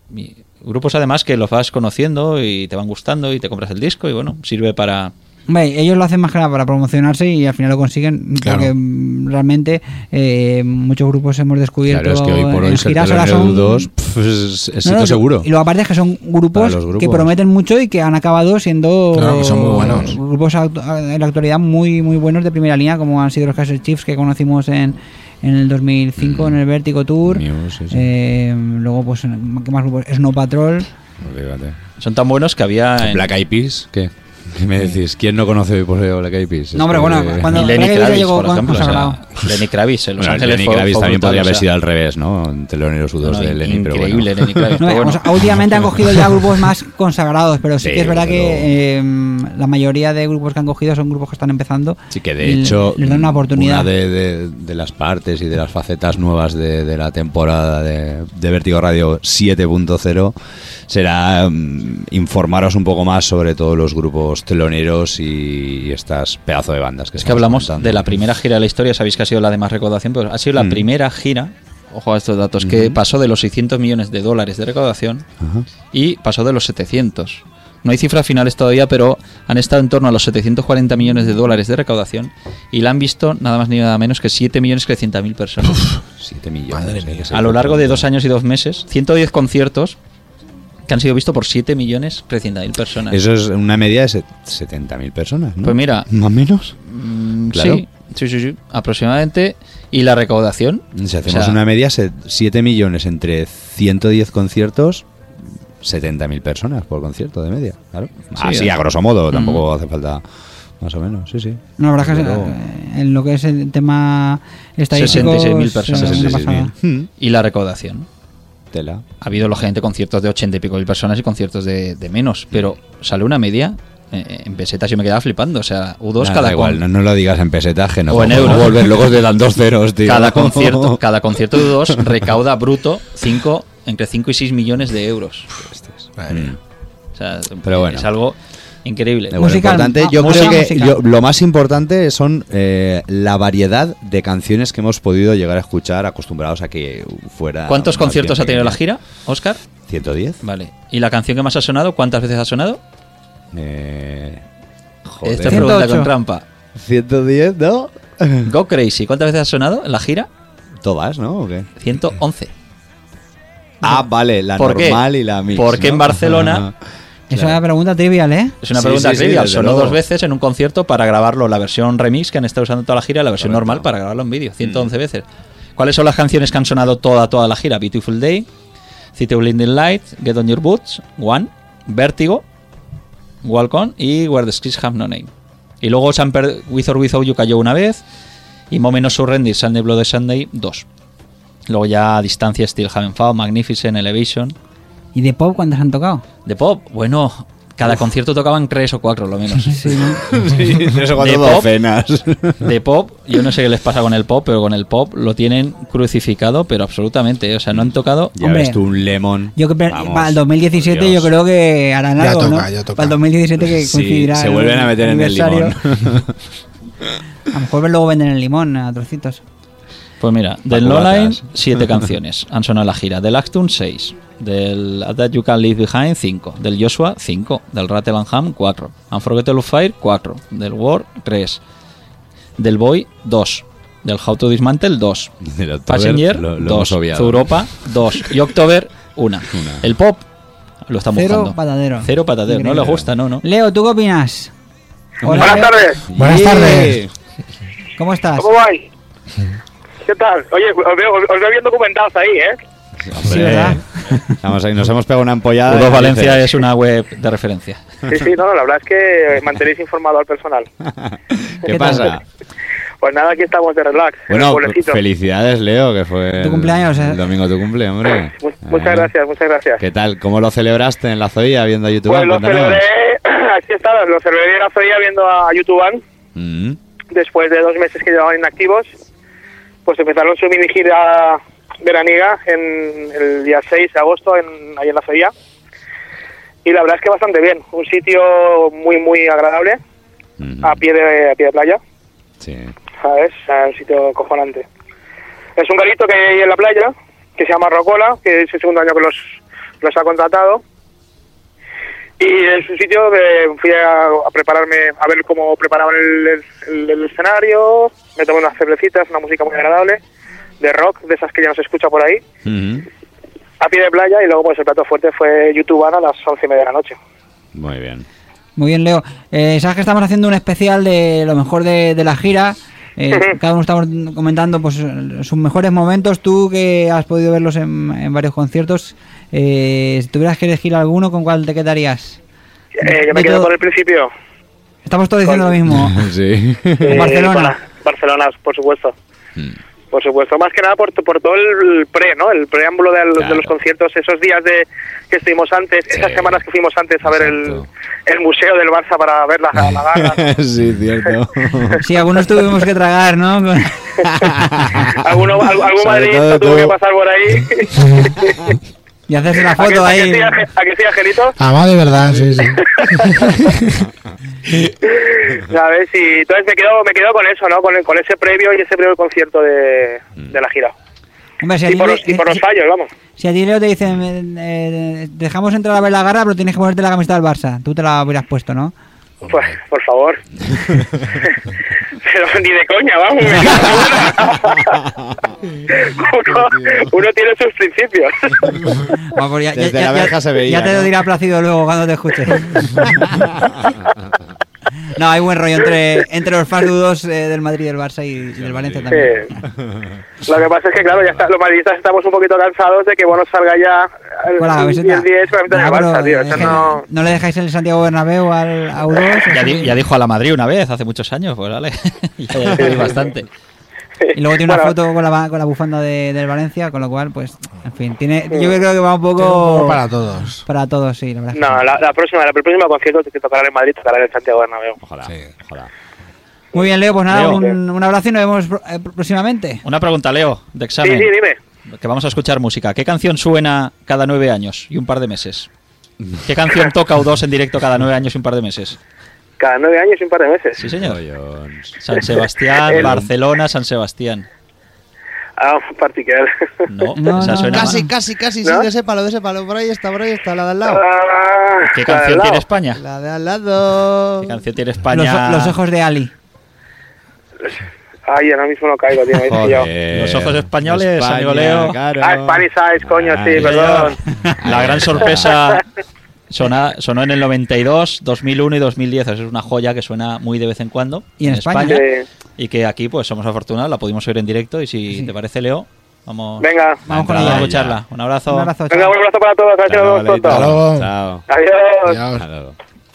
grupos además que los vas conociendo y te van gustando y te compras el disco y bueno, sirve para... Hombre, ellos lo hacen más que nada para promocionarse y al final lo consiguen, claro. porque realmente eh, muchos grupos hemos descubierto claro, es que hoy por hoy ser telonero de U dos es éxito no, no, seguro. Y lo aparte es que son grupos, grupos que prometen mucho y que han acabado siendo claro, que son muy buenos. Grupos en la actualidad muy muy buenos de primera línea, como han sido los Kaiser Chiefs que conocimos en en el dos mil cinco mm. en el Vertigo Tour. Muse, sí, sí. Eh, luego pues ¿qué más grupos? Snow Patrol. Olvídate. Son tan buenos que había en... Black Eyed Peas, ¿qué? ¿Qué me decís? ¿Quién no conoce hoy por Black Eyed Peas? No, pero bueno, que... cuando Lenny Kravitz, llegó por ejemplo, o sea, Lenny Kravitz en Los bueno, Ángeles Lenny fue, Kravitz fue también brutal, podría haber o sea, sido al revés, ¿no? Teloneros U dos no, de Lenny, increíble, pero bueno. Lenny Kravitz. No, pero bueno. o sea, últimamente han cogido ya grupos más consagrados, pero sí, sí que es verdad pero... que eh, la mayoría de grupos que han cogido son grupos que están empezando. Sí, que de hecho, les dan una oportunidad. Una de, de, de las partes y de las facetas nuevas de, de la temporada de, de Vértigo Radio siete punto cero será um, informaros un poco más sobre todos los grupos teloneros y, y estas pedazos de bandas que es que hablamos comentando. De la primera gira de la historia, sabéis que ha sido la de más recaudación, pero ha sido la mm. primera gira, ojo a estos datos, mm. que pasó de los seiscientos millones de dólares de recaudación uh-huh. y pasó de los setecientos. No hay cifras finales todavía, pero han estado en torno a los setecientos cuarenta millones de dólares de recaudación y la han visto nada más ni nada menos que siete millones trescientos mil personas. Uf, siete millones. Madre mía, a lo largo de dos años y dos meses, ciento diez conciertos que han sido vistos por siete millones trescientos mil personas. Eso es una media de setenta mil personas, ¿no? Pues mira... ¿Más o menos? Mmm, claro. Sí, sí, sí, sí, aproximadamente. ¿Y la recaudación? Si hacemos o sea, una media, siete millones entre ciento diez conciertos, setenta mil personas por concierto de media, claro. Sí, Así, a grosso modo, tampoco mm. hace falta... Más o menos, sí, sí. No, la verdad es que luego... en lo que es el tema estadístico... sesenta y seis mil personas. sesenta y seis mil. Y la recaudación. Tela. Ha habido, lógicamente, conciertos de ochenta y pico mil personas y conciertos de, de menos, pero sale una media eh, en pesetas y me quedaba flipando. O sea, U dos Nada, cada igual, con... no, no lo digas en pesetas, que no o en euros. volver locos de dan dos ceros, tío. Cada concierto, cada concierto de U dos recauda bruto cinco, entre cinco y seis millones de euros. Mm. O sea, pero bueno. Es algo increíble. Bueno, importante, yo no, creo que yo, lo más importante son eh, la variedad de canciones que hemos podido llegar a escuchar, acostumbrados a que fuera... ¿Cuántos conciertos ha tenido la gira, Óscar? ciento diez. Vale. ¿Y la canción que más ha sonado, cuántas veces ha sonado? Eh... Joder. Esta pregunta ciento ocho. con trampa. ciento diez, ¿no? Go Crazy, ¿cuántas veces has sonado en la gira? Todas, ¿no? ¿O qué? ciento once. Ah, vale, la ¿Por qué? normal y la mix. Porque ¿no? en Barcelona Es una pregunta trivial, ¿eh? es una Sí, pregunta sí, sí, trivial. desde Sonó luego. dos veces en un concierto para grabarlo, la versión remix que han estado usando toda la gira y la versión Correcto. normal para grabarlo en vídeo. ciento once veces. ¿Cuáles son las canciones que han sonado toda, toda la gira? Beautiful Day, City of Blinding Lights, Get on Your Boots, One, Vértigo, Walk On y Where the Skies Have No Name. Y luego se han per- With or Without You cayó una vez y Moment of Surrender, Sunday Bloody Sunday, dos. Luego ya a distancia Still Haven't Found, Magnificent, Elevation. ¿Y de pop cuántas han tocado? De pop, bueno, cada concierto tocaban tres o cuatro lo menos. Sí, ¿no? Sí, tres o cuatro De pop. docenas. De pop, yo no sé qué les pasa con el pop, pero con el pop lo tienen crucificado, pero absolutamente. O sea, no han tocado. Ya Hombre, ves tú un Lemon. Yo que pe- Vamos, para el dos mil diecisiete Dios. yo creo que harán Ya algo, toca, ¿no? ya toca. Para el dos mil diecisiete que Sí, coincidirá. se vuelven a meter en el limón. aniversario. A lo mejor luego venden el limón a trocitos. Pues mira, Pa' del No Line, cubatas. siete canciones han sonado en la gira. Del Actun, seis. Del That You Can Leave Behind, cinco. Del Joshua, cinco. Del Rattle and Ham, cuatro. Unforgettable Fire, cuatro. Del War, tres. Del Boy, dos. Del How to Dismantle, dos. Del October Passenger, lo- lo dos. hemos obviado. Europa, dos. Y October, una. Una. El Pop lo están Cero buscando. patadero. Cero patadero. No Increíble. le gusta, no, no. Leo, ¿tú qué opinas? Hola, Buenas Leo. tardes, Buenas Yeah. tardes. ¿Cómo estás? ¿cómo vais? ¿Qué tal? Oye, os veo, os veo bien documentados ahí, ¿eh? Hombre, Sí, ¿verdad? Vamos ahí, nos hemos pegado una empollada. U dos y Valencia dices, es una web de referencia. Sí, sí, no, no, la verdad es que mantenéis informado al personal. ¿Qué ¿Qué pasa? Pues nada, aquí estamos de relax, en el Bueno, pueblecito. felicidades, Leo, que fue Tu cumpleaños, el, ¿eh? el domingo tu cumple, hombre. Mu- Muchas Eh, gracias, muchas gracias. ¿Qué tal? ¿Cómo lo celebraste en la Zoía viendo a YouTube? Pues lo Cuéntanos. celebré, así está, lo celebré en la feria viendo a YouTube. Mm. Después de dos meses que llevaban inactivos, pues empezaron su mini gira veraniega en el día seis de agosto en, ahí en la feria. Y la verdad es que bastante bien, un sitio muy, muy agradable, Mhm. a pie de, a pie de playa. Sí. ¿Sabes? O sea, un sitio cojonante. Es un garito que hay en la playa, que se llama Rocola, que es el segundo año que los, los ha contratado. Y es un sitio que fui a, a prepararme, a ver cómo preparaban el, el, el escenario, me tomé unas cervecitas, una música muy agradable, de rock, de esas que ya no se escucha por ahí, Mhm. a pie de playa, y luego pues el plato fuerte fue YouTube a las once y media de la noche. Muy bien. Muy bien, Leo. Eh, Sabes que estamos haciendo un especial de lo mejor de, de la gira. Eh, Ujú. cada uno estamos comentando pues sus mejores momentos. Tú que has podido verlos en, en varios conciertos, eh, si tuvieras que elegir alguno, ¿con cuál te quedarías? Eh, yo me De quedo todo- con el principio. Estamos todos diciendo lo mismo. Sí. Eh, Barcelona. con la- Barcelona, por supuesto. Mm. Por supuesto, más que nada por, por todo el pre, ¿no? El preámbulo de, Claro. de los conciertos, esos días de que estuvimos antes, Sí. esas semanas que fuimos antes a ver el, Exacto. el museo del Barça para ver la, la garra. Sí, cierto. Sí, algunos tuvimos que tragar, ¿no? Alguno, al- algún Sobre madridista todo tuvo tú. que pasar por ahí. Y hacerse la ¿A que, foto a que ahí. sí, Ange- a que sí, Angelito? Ah, de verdad, sí, sí. ¿Sabes? Y entonces me quedo, me quedo con eso, ¿no? Con, con ese previo y ese primer concierto de, de la gira. Hombre, si a Y ti por le- los, y por los si- fallos, vamos. si a ti, Leo, te dicen, eh, eh, dejamos entrar a ver la garra, pero tienes que ponerte la camiseta del Barça. Tú te la hubieras puesto, ¿no? Pues, por favor. Pero ni de coña, vamos. uno, uno tiene sus principios. Bueno, pues ya, ya- Desde ya- la ya- verja se veía, ya te ¿no? lo dirá Plácido luego cuando te escuche. No, hay buen rollo entre, entre los fans dudos eh, del Madrid y del Barça y, y del Valencia también. Sí. Lo que pasa es que, claro, ya está, los madridistas estamos un poquito cansados de que Bono salga ya el, Con la el camiseta. diez con la camiseta Nah, del pero Barça, tío. es Eso que no... no le dejáis el Santiago Bernabéu al a U dos. Ya, di- ya dijo a la Madrid una vez, hace muchos años, pues vale. ya ya hay bastante. Y luego tiene una Bueno, foto con la, con la bufanda de, del Valencia, con lo cual, pues, en fin, tiene, yo creo que va un poco Para todos. para todos, sí, la verdad. es que No, sí. la, la próxima, el próximo concierto que tocará en Madrid tocará en el Santiago Bernabéu. Ojalá, Sí. ojalá. Muy bien, Leo, pues nada, Leo. un, un abrazo y nos vemos pro- eh, próximamente. Una pregunta, Leo, de Sí, examen. sí, dime. Que vamos a escuchar música. ¿Qué canción suena cada nueve años y un par de meses? ¿Qué canción toca U dos en directo cada nueve años y un par de meses? Cada nueve años y un par de meses. Sí, señor. Joyons. San Sebastián, El- Barcelona, San Sebastián. Ah, Partiquer. No, No, esa no, suena Casi, más. casi, casi, ¿No? sí, de ese palo, de ese palo. Por ahí está, por ahí está, la de al lado. Ah, ¿Qué la canción del tiene lado. España? La de al lado. ¿Qué canción tiene Los, España? los ojos de Ali. Ay, ahora mismo no caigo, tío. Me he pillado. Joder. Los ojos españoles, España, amigo Leo. claro. Ah, Spanish Eyes, coño, sí, Ay, perdón. La gran sorpresa sona- sonó en el noventa y dos, dos mil uno y dos mil diez. Es una joya que suena muy de vez en cuando Y en España. Sí. y que aquí pues somos afortunados, la pudimos oír en directo y si Sí. te parece, Leo, vamos, Venga. Vamos con vamos ella. a escucharla. Un abrazo. Un abrazo. Venga, chao. un abrazo para todos. Gracias a Chao, todos. Leito. tontos. Hasta luego. Chao. Adiós. Adiós. Hasta luego.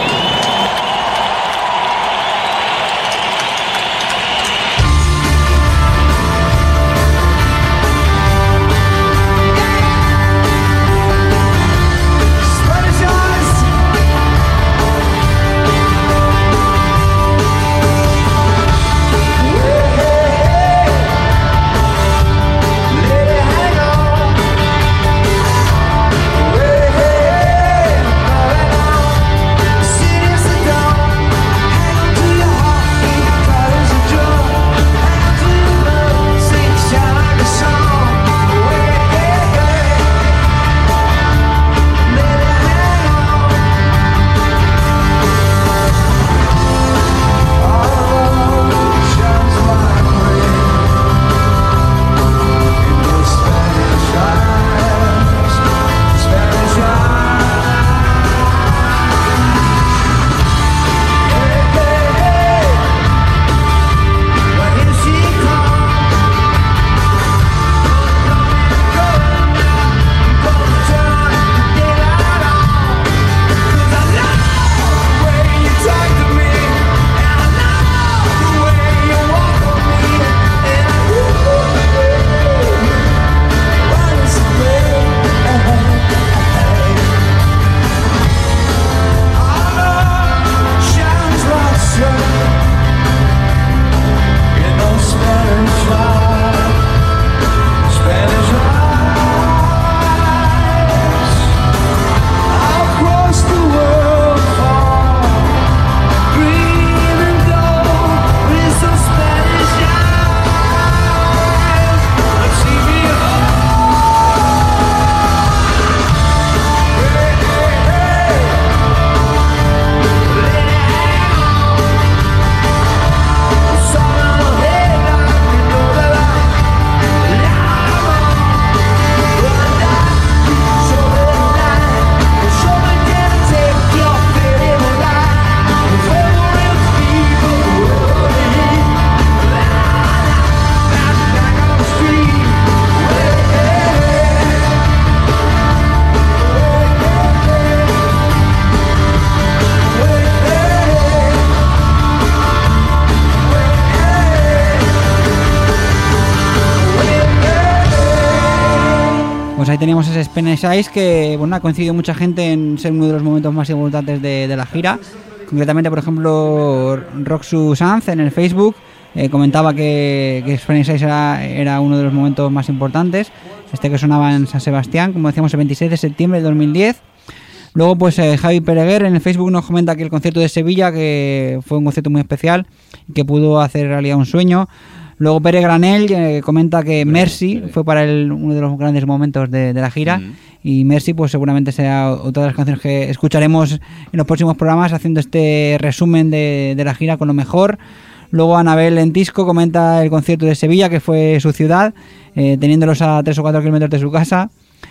Pues ahí teníamos ese Spanish Eyes que bueno, ha coincidido mucha gente en ser uno de los momentos más importantes de, de la gira. Concretamente, por ejemplo, Roxu Sanz en el Facebook eh, comentaba que, que Spanish Eyes era, era uno de los momentos más importantes. Este que sonaba en San Sebastián, como decíamos, el veintiséis de septiembre de dos mil diez. Luego, pues eh, Javi Pereguer en el Facebook nos comenta que el concierto de Sevilla, que fue un concierto muy especial, que pudo hacer realidad un sueño. Luego Pere Granell eh, comenta que Mercy fue para él uno de los grandes momentos de, de la gira. Mm. Y Mercy pues seguramente sea otra de las canciones que escucharemos en los próximos programas, haciendo este resumen de, de la gira con lo mejor. Luego Anabel Lentisco comenta el concierto de Sevilla, que fue su ciudad, eh, teniéndolos a tres o cuatro kilómetros de su casa.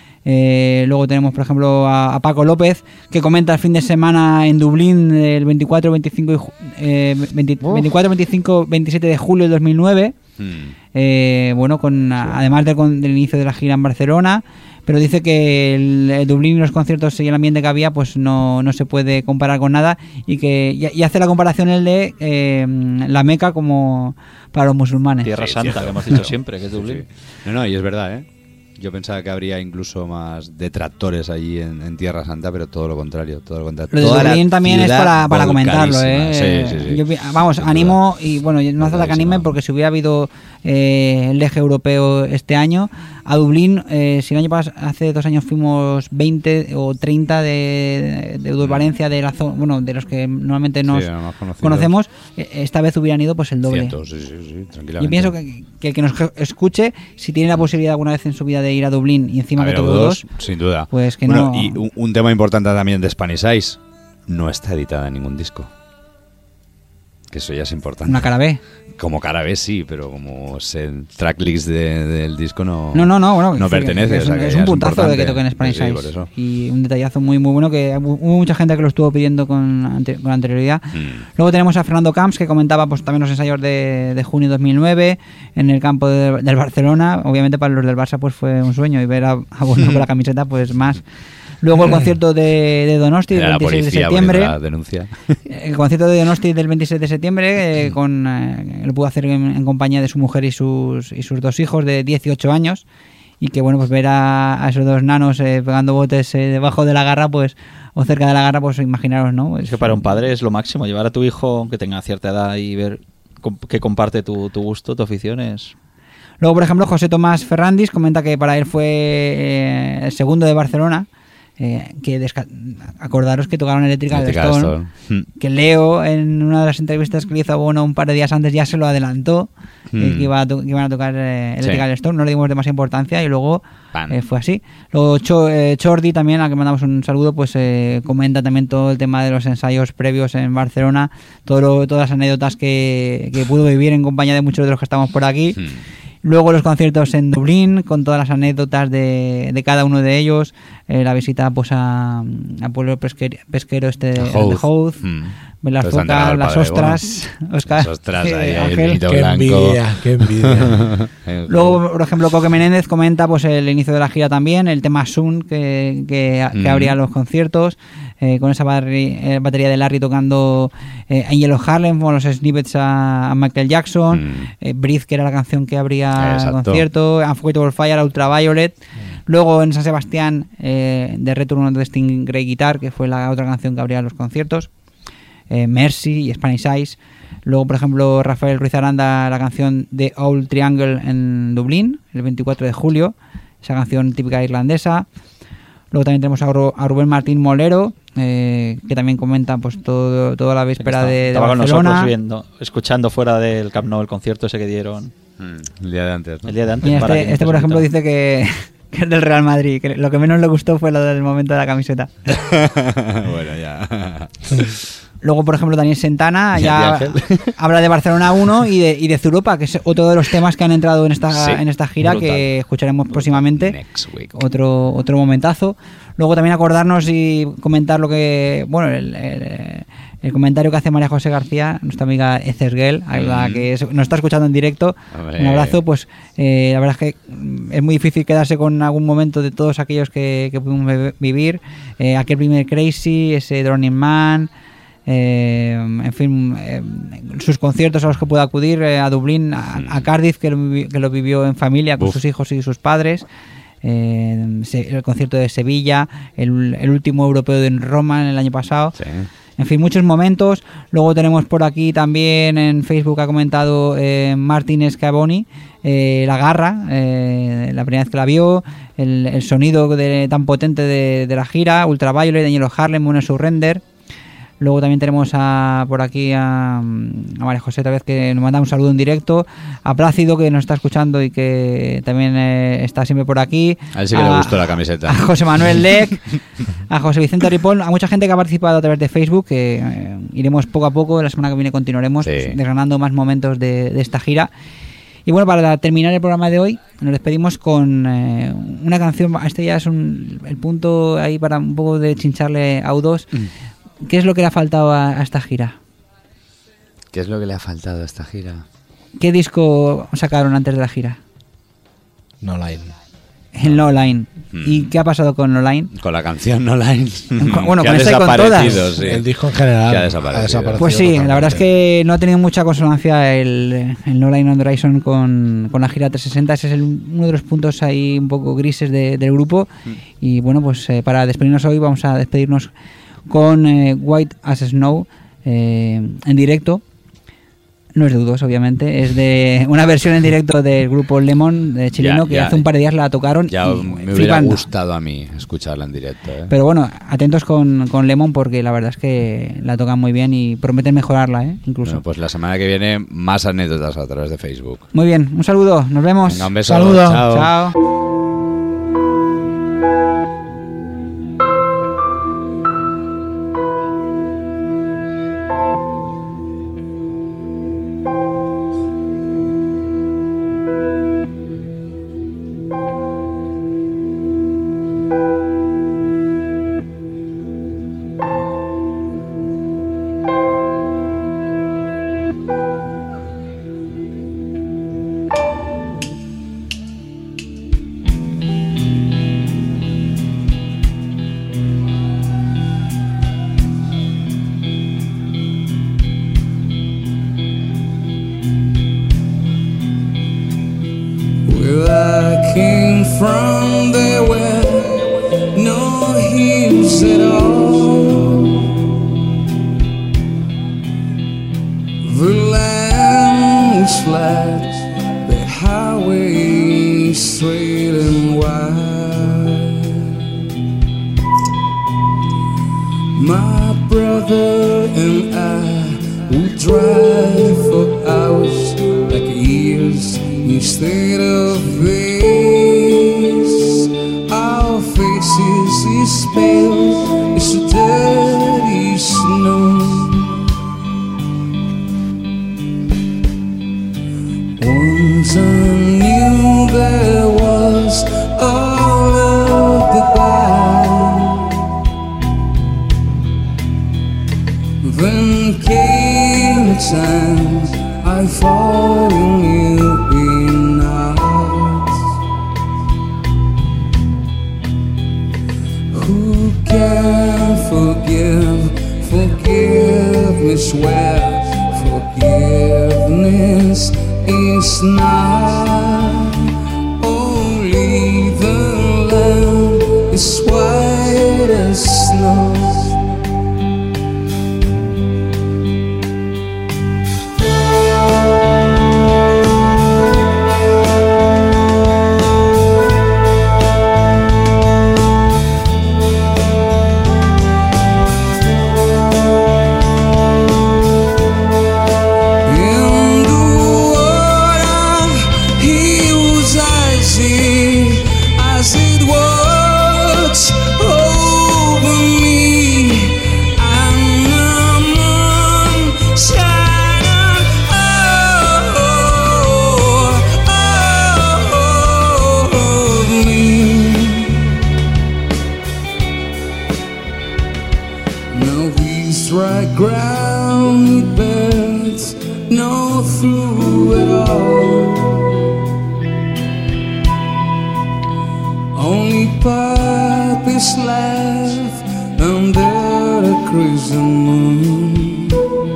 Eh, luego tenemos, por ejemplo, a, a Paco López, que comenta el fin de semana en Dublín el veinticuatro, veinticinco, eh, veinte, veinticuatro, veinticinco, veintisiete de julio de dos mil nueve. Mm. Eh, bueno, con sí. además de, con, del inicio de la gira en Barcelona, pero dice que el, el Dublín y los conciertos y el ambiente que había pues no, no se puede comparar con nada, y que y, y hace la comparación el de eh, la Meca como para los musulmanes. Tierra sí, Santa, cierto. que hemos dicho siempre, que es Dublín. Sí, sí. No, no, y es verdad, ¿eh? Yo pensaba que habría incluso más detractores allí en, en Tierra Santa, pero todo lo contrario. Todo lo contrario. Lo de Dublín también es para, para comentarlo, ¿eh? Sí, sí, sí. Yo, vamos, animo, y bueno, no hace falta que anime, porque si hubiera habido eh, el eje europeo este año. A Dublín, eh, si el año pasado, hace dos años fuimos veinte o treinta de, de U dos Valencia, de la zona, bueno, de los que normalmente nos Sí, conocemos, eh, esta vez hubieran ido pues el doble. Cientos, sí, sí, sí, tranquilamente. Yo pienso que, que el que nos escuche, si tiene la posibilidad alguna vez en su vida de ir a Dublín y encima A que ver, todo U U dos, dos, sin duda. pues que Bueno, no... y un, un tema importante también de Spanish Eyes, no está editada en ningún disco. Que eso ya es importante. Una cara B. Como cara B sí, pero como se, tracklist de, del disco no, No, no, no, bueno, no sí, pertenece. Es, o sea, que es ya un puntazo de que importante. toquen Spanish Sí, sí, Eyes. por eso. Y un detallazo muy muy bueno que hubo mucha gente que lo estuvo pidiendo con, ante- con anterioridad. Mm. Luego tenemos a Fernando Camps, que comentaba pues también los ensayos de, de junio de dos mil nueve en el campo de- del Barcelona. Obviamente para los del Barça pues fue un sueño, y ver a, a Bono con la camiseta pues más. Luego el concierto de, de Donosti Era del la veintiséis de policía septiembre. poniendo la denuncia. El concierto de Donosti del veintiséis de septiembre, eh, con, eh, lo pudo hacer en, en compañía de su mujer y sus, y sus dos hijos de dieciocho años. Y que bueno, pues ver a, a esos dos nanos eh, pegando botes eh, debajo de la garra, pues, o cerca de la garra, pues imaginaros, ¿no? Pues, Es que para un padre es lo máximo, llevar a tu hijo que tenga cierta edad y ver com- que comparte tu, tu gusto, tu afición es... Luego, por ejemplo, José Tomás Ferrandis comenta que para él fue eh, el segundo de Barcelona. Eh, que desca- acordaros que tocaron Electrical Electrical Stone, Stone. que Leo en una de las entrevistas que le hizo a Bono un par de días antes ya se lo adelantó, eh, Mm. que, iba a to- que iban a tocar eh, Electrical Sí. Stone. No le dimos demasiada importancia y luego Pan. eh, fue así. Luego Cho- eh, Chordi también, al que mandamos un saludo, pues eh, comenta también todo el tema de los ensayos previos en Barcelona, todo lo- todas las anécdotas que, que pudo vivir en compañía de muchos de los que estamos por aquí. Mm. Luego los conciertos en Dublín, con todas las anécdotas de, de cada uno de ellos. Eh, la visita pues a, a pueblo pesquero, pesquero este A de Howth. Howth, Mm. ver las Pues está enterrado focas, el las padre, ostras. Oscar, Las ostras ahí, eh, ahí, Ángel. vinito Qué blanco. envidia, qué envidia. Eh, Luego, por ejemplo, Coque Menéndez comenta pues el inicio de la gira también, el tema Sun que, que, que Mm. abría los conciertos, eh, con esa barri- eh, batería de Larry tocando eh, Angelo Harlem, con los snippets a, a Michael Jackson, Mm. eh, Breathe, que era la canción que abría el Exacto. concierto, Unforgettable Fire, Ultraviolet. Luego en San Sebastián, eh, The Return of the Stingray Guitar, que fue la otra canción que abría los conciertos. eh, Mercy y Spanish Eyes. Luego, por ejemplo, Rafael Ruiz Aranda, la canción de Old Triangle en Dublín, el veinticuatro de julio, esa canción típica irlandesa. Luego también tenemos a, Ru- a Rubén Martín Molero, eh, que también comenta pues todo, toda la víspera Estaba- de, de estaba con Barcelona. nosotros viendo, escuchando fuera del Camp Nou el concierto ese que dieron Mm. El día de antes, ¿no? el día de antes. Y para este, que este, no por te ejemplo, escuchaba. dice que, que es del Real Madrid, que lo que menos le gustó fue lo del momento de la camiseta. Bueno, ya. Luego, por ejemplo, Daniel Sentana Y ya Ángel. habla de Barcelona uno y de, y de Zuropa, que es otro de los temas que han entrado en esta, Sí, en esta gira, brutal. que escucharemos próximamente. Next week. Otro, otro momentazo. Luego también acordarnos y comentar lo que, bueno, el, el- el comentario que hace María José García, nuestra amiga Ezersguel, a la Mm. que es- nos está escuchando en directo. Hombre. Un abrazo. Pues eh, la verdad es que mm, es muy difícil quedarse con algún momento de todos aquellos que, que pudimos vi- vivir. Eh, aquel primer Crazy, ese Drowning Man. Eh, en fin, eh, sus conciertos a los que pudo acudir, eh, a Dublín, a, a Cardiff, que lo, vivi- que lo vivió en familia con Uf. sus hijos y sus padres. Eh, se- el concierto de Sevilla, el, el último europeo en Roma en el año pasado. Sí. En fin, muchos momentos. Luego tenemos por aquí también en Facebook, ha comentado eh, Martín Scavoni, eh, la garra, eh, la primera vez que la vio, el, el sonido de, tan potente de, de la gira, Ultraviolet, Angelo Harlem, Moon Surrender. Luego también tenemos a, por aquí a, a María José, otra vez, que nos manda un saludo en directo. A Plácido, que nos está escuchando y que también eh, está siempre por aquí. A él sí que le gustó la camiseta. A José Manuel Lec, a José Vicente Ripoll, a mucha gente que ha participado a través de Facebook, que eh, iremos poco a poco. La semana que viene continuaremos Sí. pues, desgranando más momentos de, de esta gira. Y bueno, para terminar el programa de hoy, nos despedimos con eh, una canción. Este ya es un, el punto ahí para un poco de chincharle a U dos. ¿Qué es lo que le ha faltado a, a esta gira? ¿Qué es lo que le ha faltado a esta gira? ¿Qué disco sacaron antes de la gira? No line. El No Line. Mm. ¿Y qué ha pasado con No Line? Con la canción No Line. Bueno, que con ha esta y con desaparecido, todas. sí. El disco en general Que ha desaparecido. Pues sí, la verdad es que no ha tenido mucha consonancia el, el No Line on the Horizon con, con la gira trescientos sesenta. Ese es el- uno de los puntos ahí un poco grises de- del grupo. Y bueno, pues eh, para despedirnos hoy vamos a despedirnos con eh, White as Snow eh, en directo. No es de U dos, obviamente, es de una versión en directo del grupo Lemon de chileno Ya, que ya. hace un par de días la tocaron. Ya y me hubiera flipando. gustado a mí escucharla en directo. ¿eh? Pero bueno, atentos con, con Lemon porque la verdad es que la tocan muy bien y prometen mejorarla, ¿eh? Incluso. Bueno, pues la semana que viene más anécdotas a través de Facebook. Muy bien, un saludo, nos vemos. Venga, un beso. Saludo. Chao. Chao. Where I came from, there were no hills at all. The land was flat, the highway straight and wide. My brother and I would drive for hours, like years, instead of this. Our faces is pale, it's a dirty snow. Once I knew there was all of goodbye. Then came a time I fall in you in hearts. Who can forgive? Forgiveness where forgiveness is not. Only the land is white as snow. Ground beds, no through at all. Only puppies left under the crimson moon.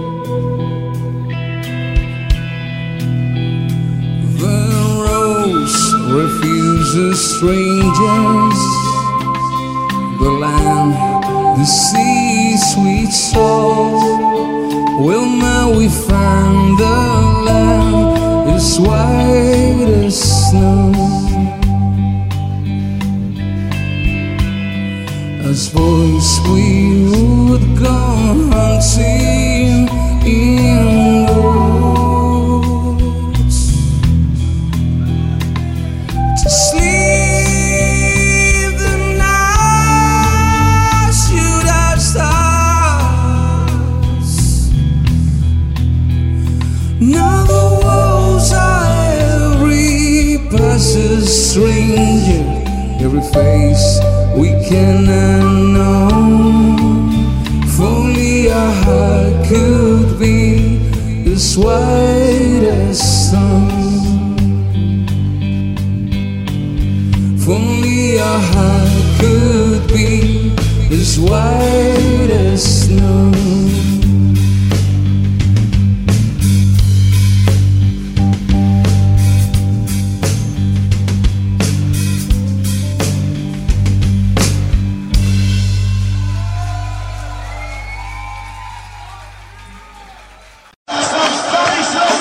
The rose refuses strangers, the land, the sea, sweet soul. Well, now we find the land is white as snow. As voice we would go hunting in the woods to sleep. Now the walls are every passer stranger, every face we cannot know. If only our heart could be as white as sun. If only our heart could be as white as snow. Some very slow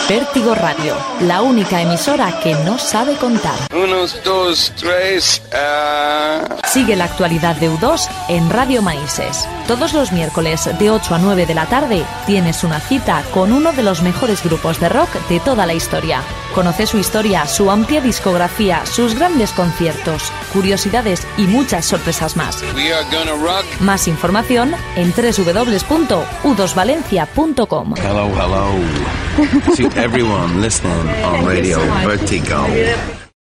Vértigo Radio, la única emisora que no sabe contar. Unos, dos, tres. Uh... Sigue la actualidad de U dos en Radio Manises. Todos los miércoles de ocho a nueve de la tarde tienes una cita con uno de los mejores grupos de rock de toda la historia. Conoce su historia, su amplia discografía, sus grandes conciertos, curiosidades y muchas sorpresas más. We are gonna rock. Más información en doble u doble u doble u punto u dos valencia punto com. Hello, hello. To everyone listening on Radio Vertigo.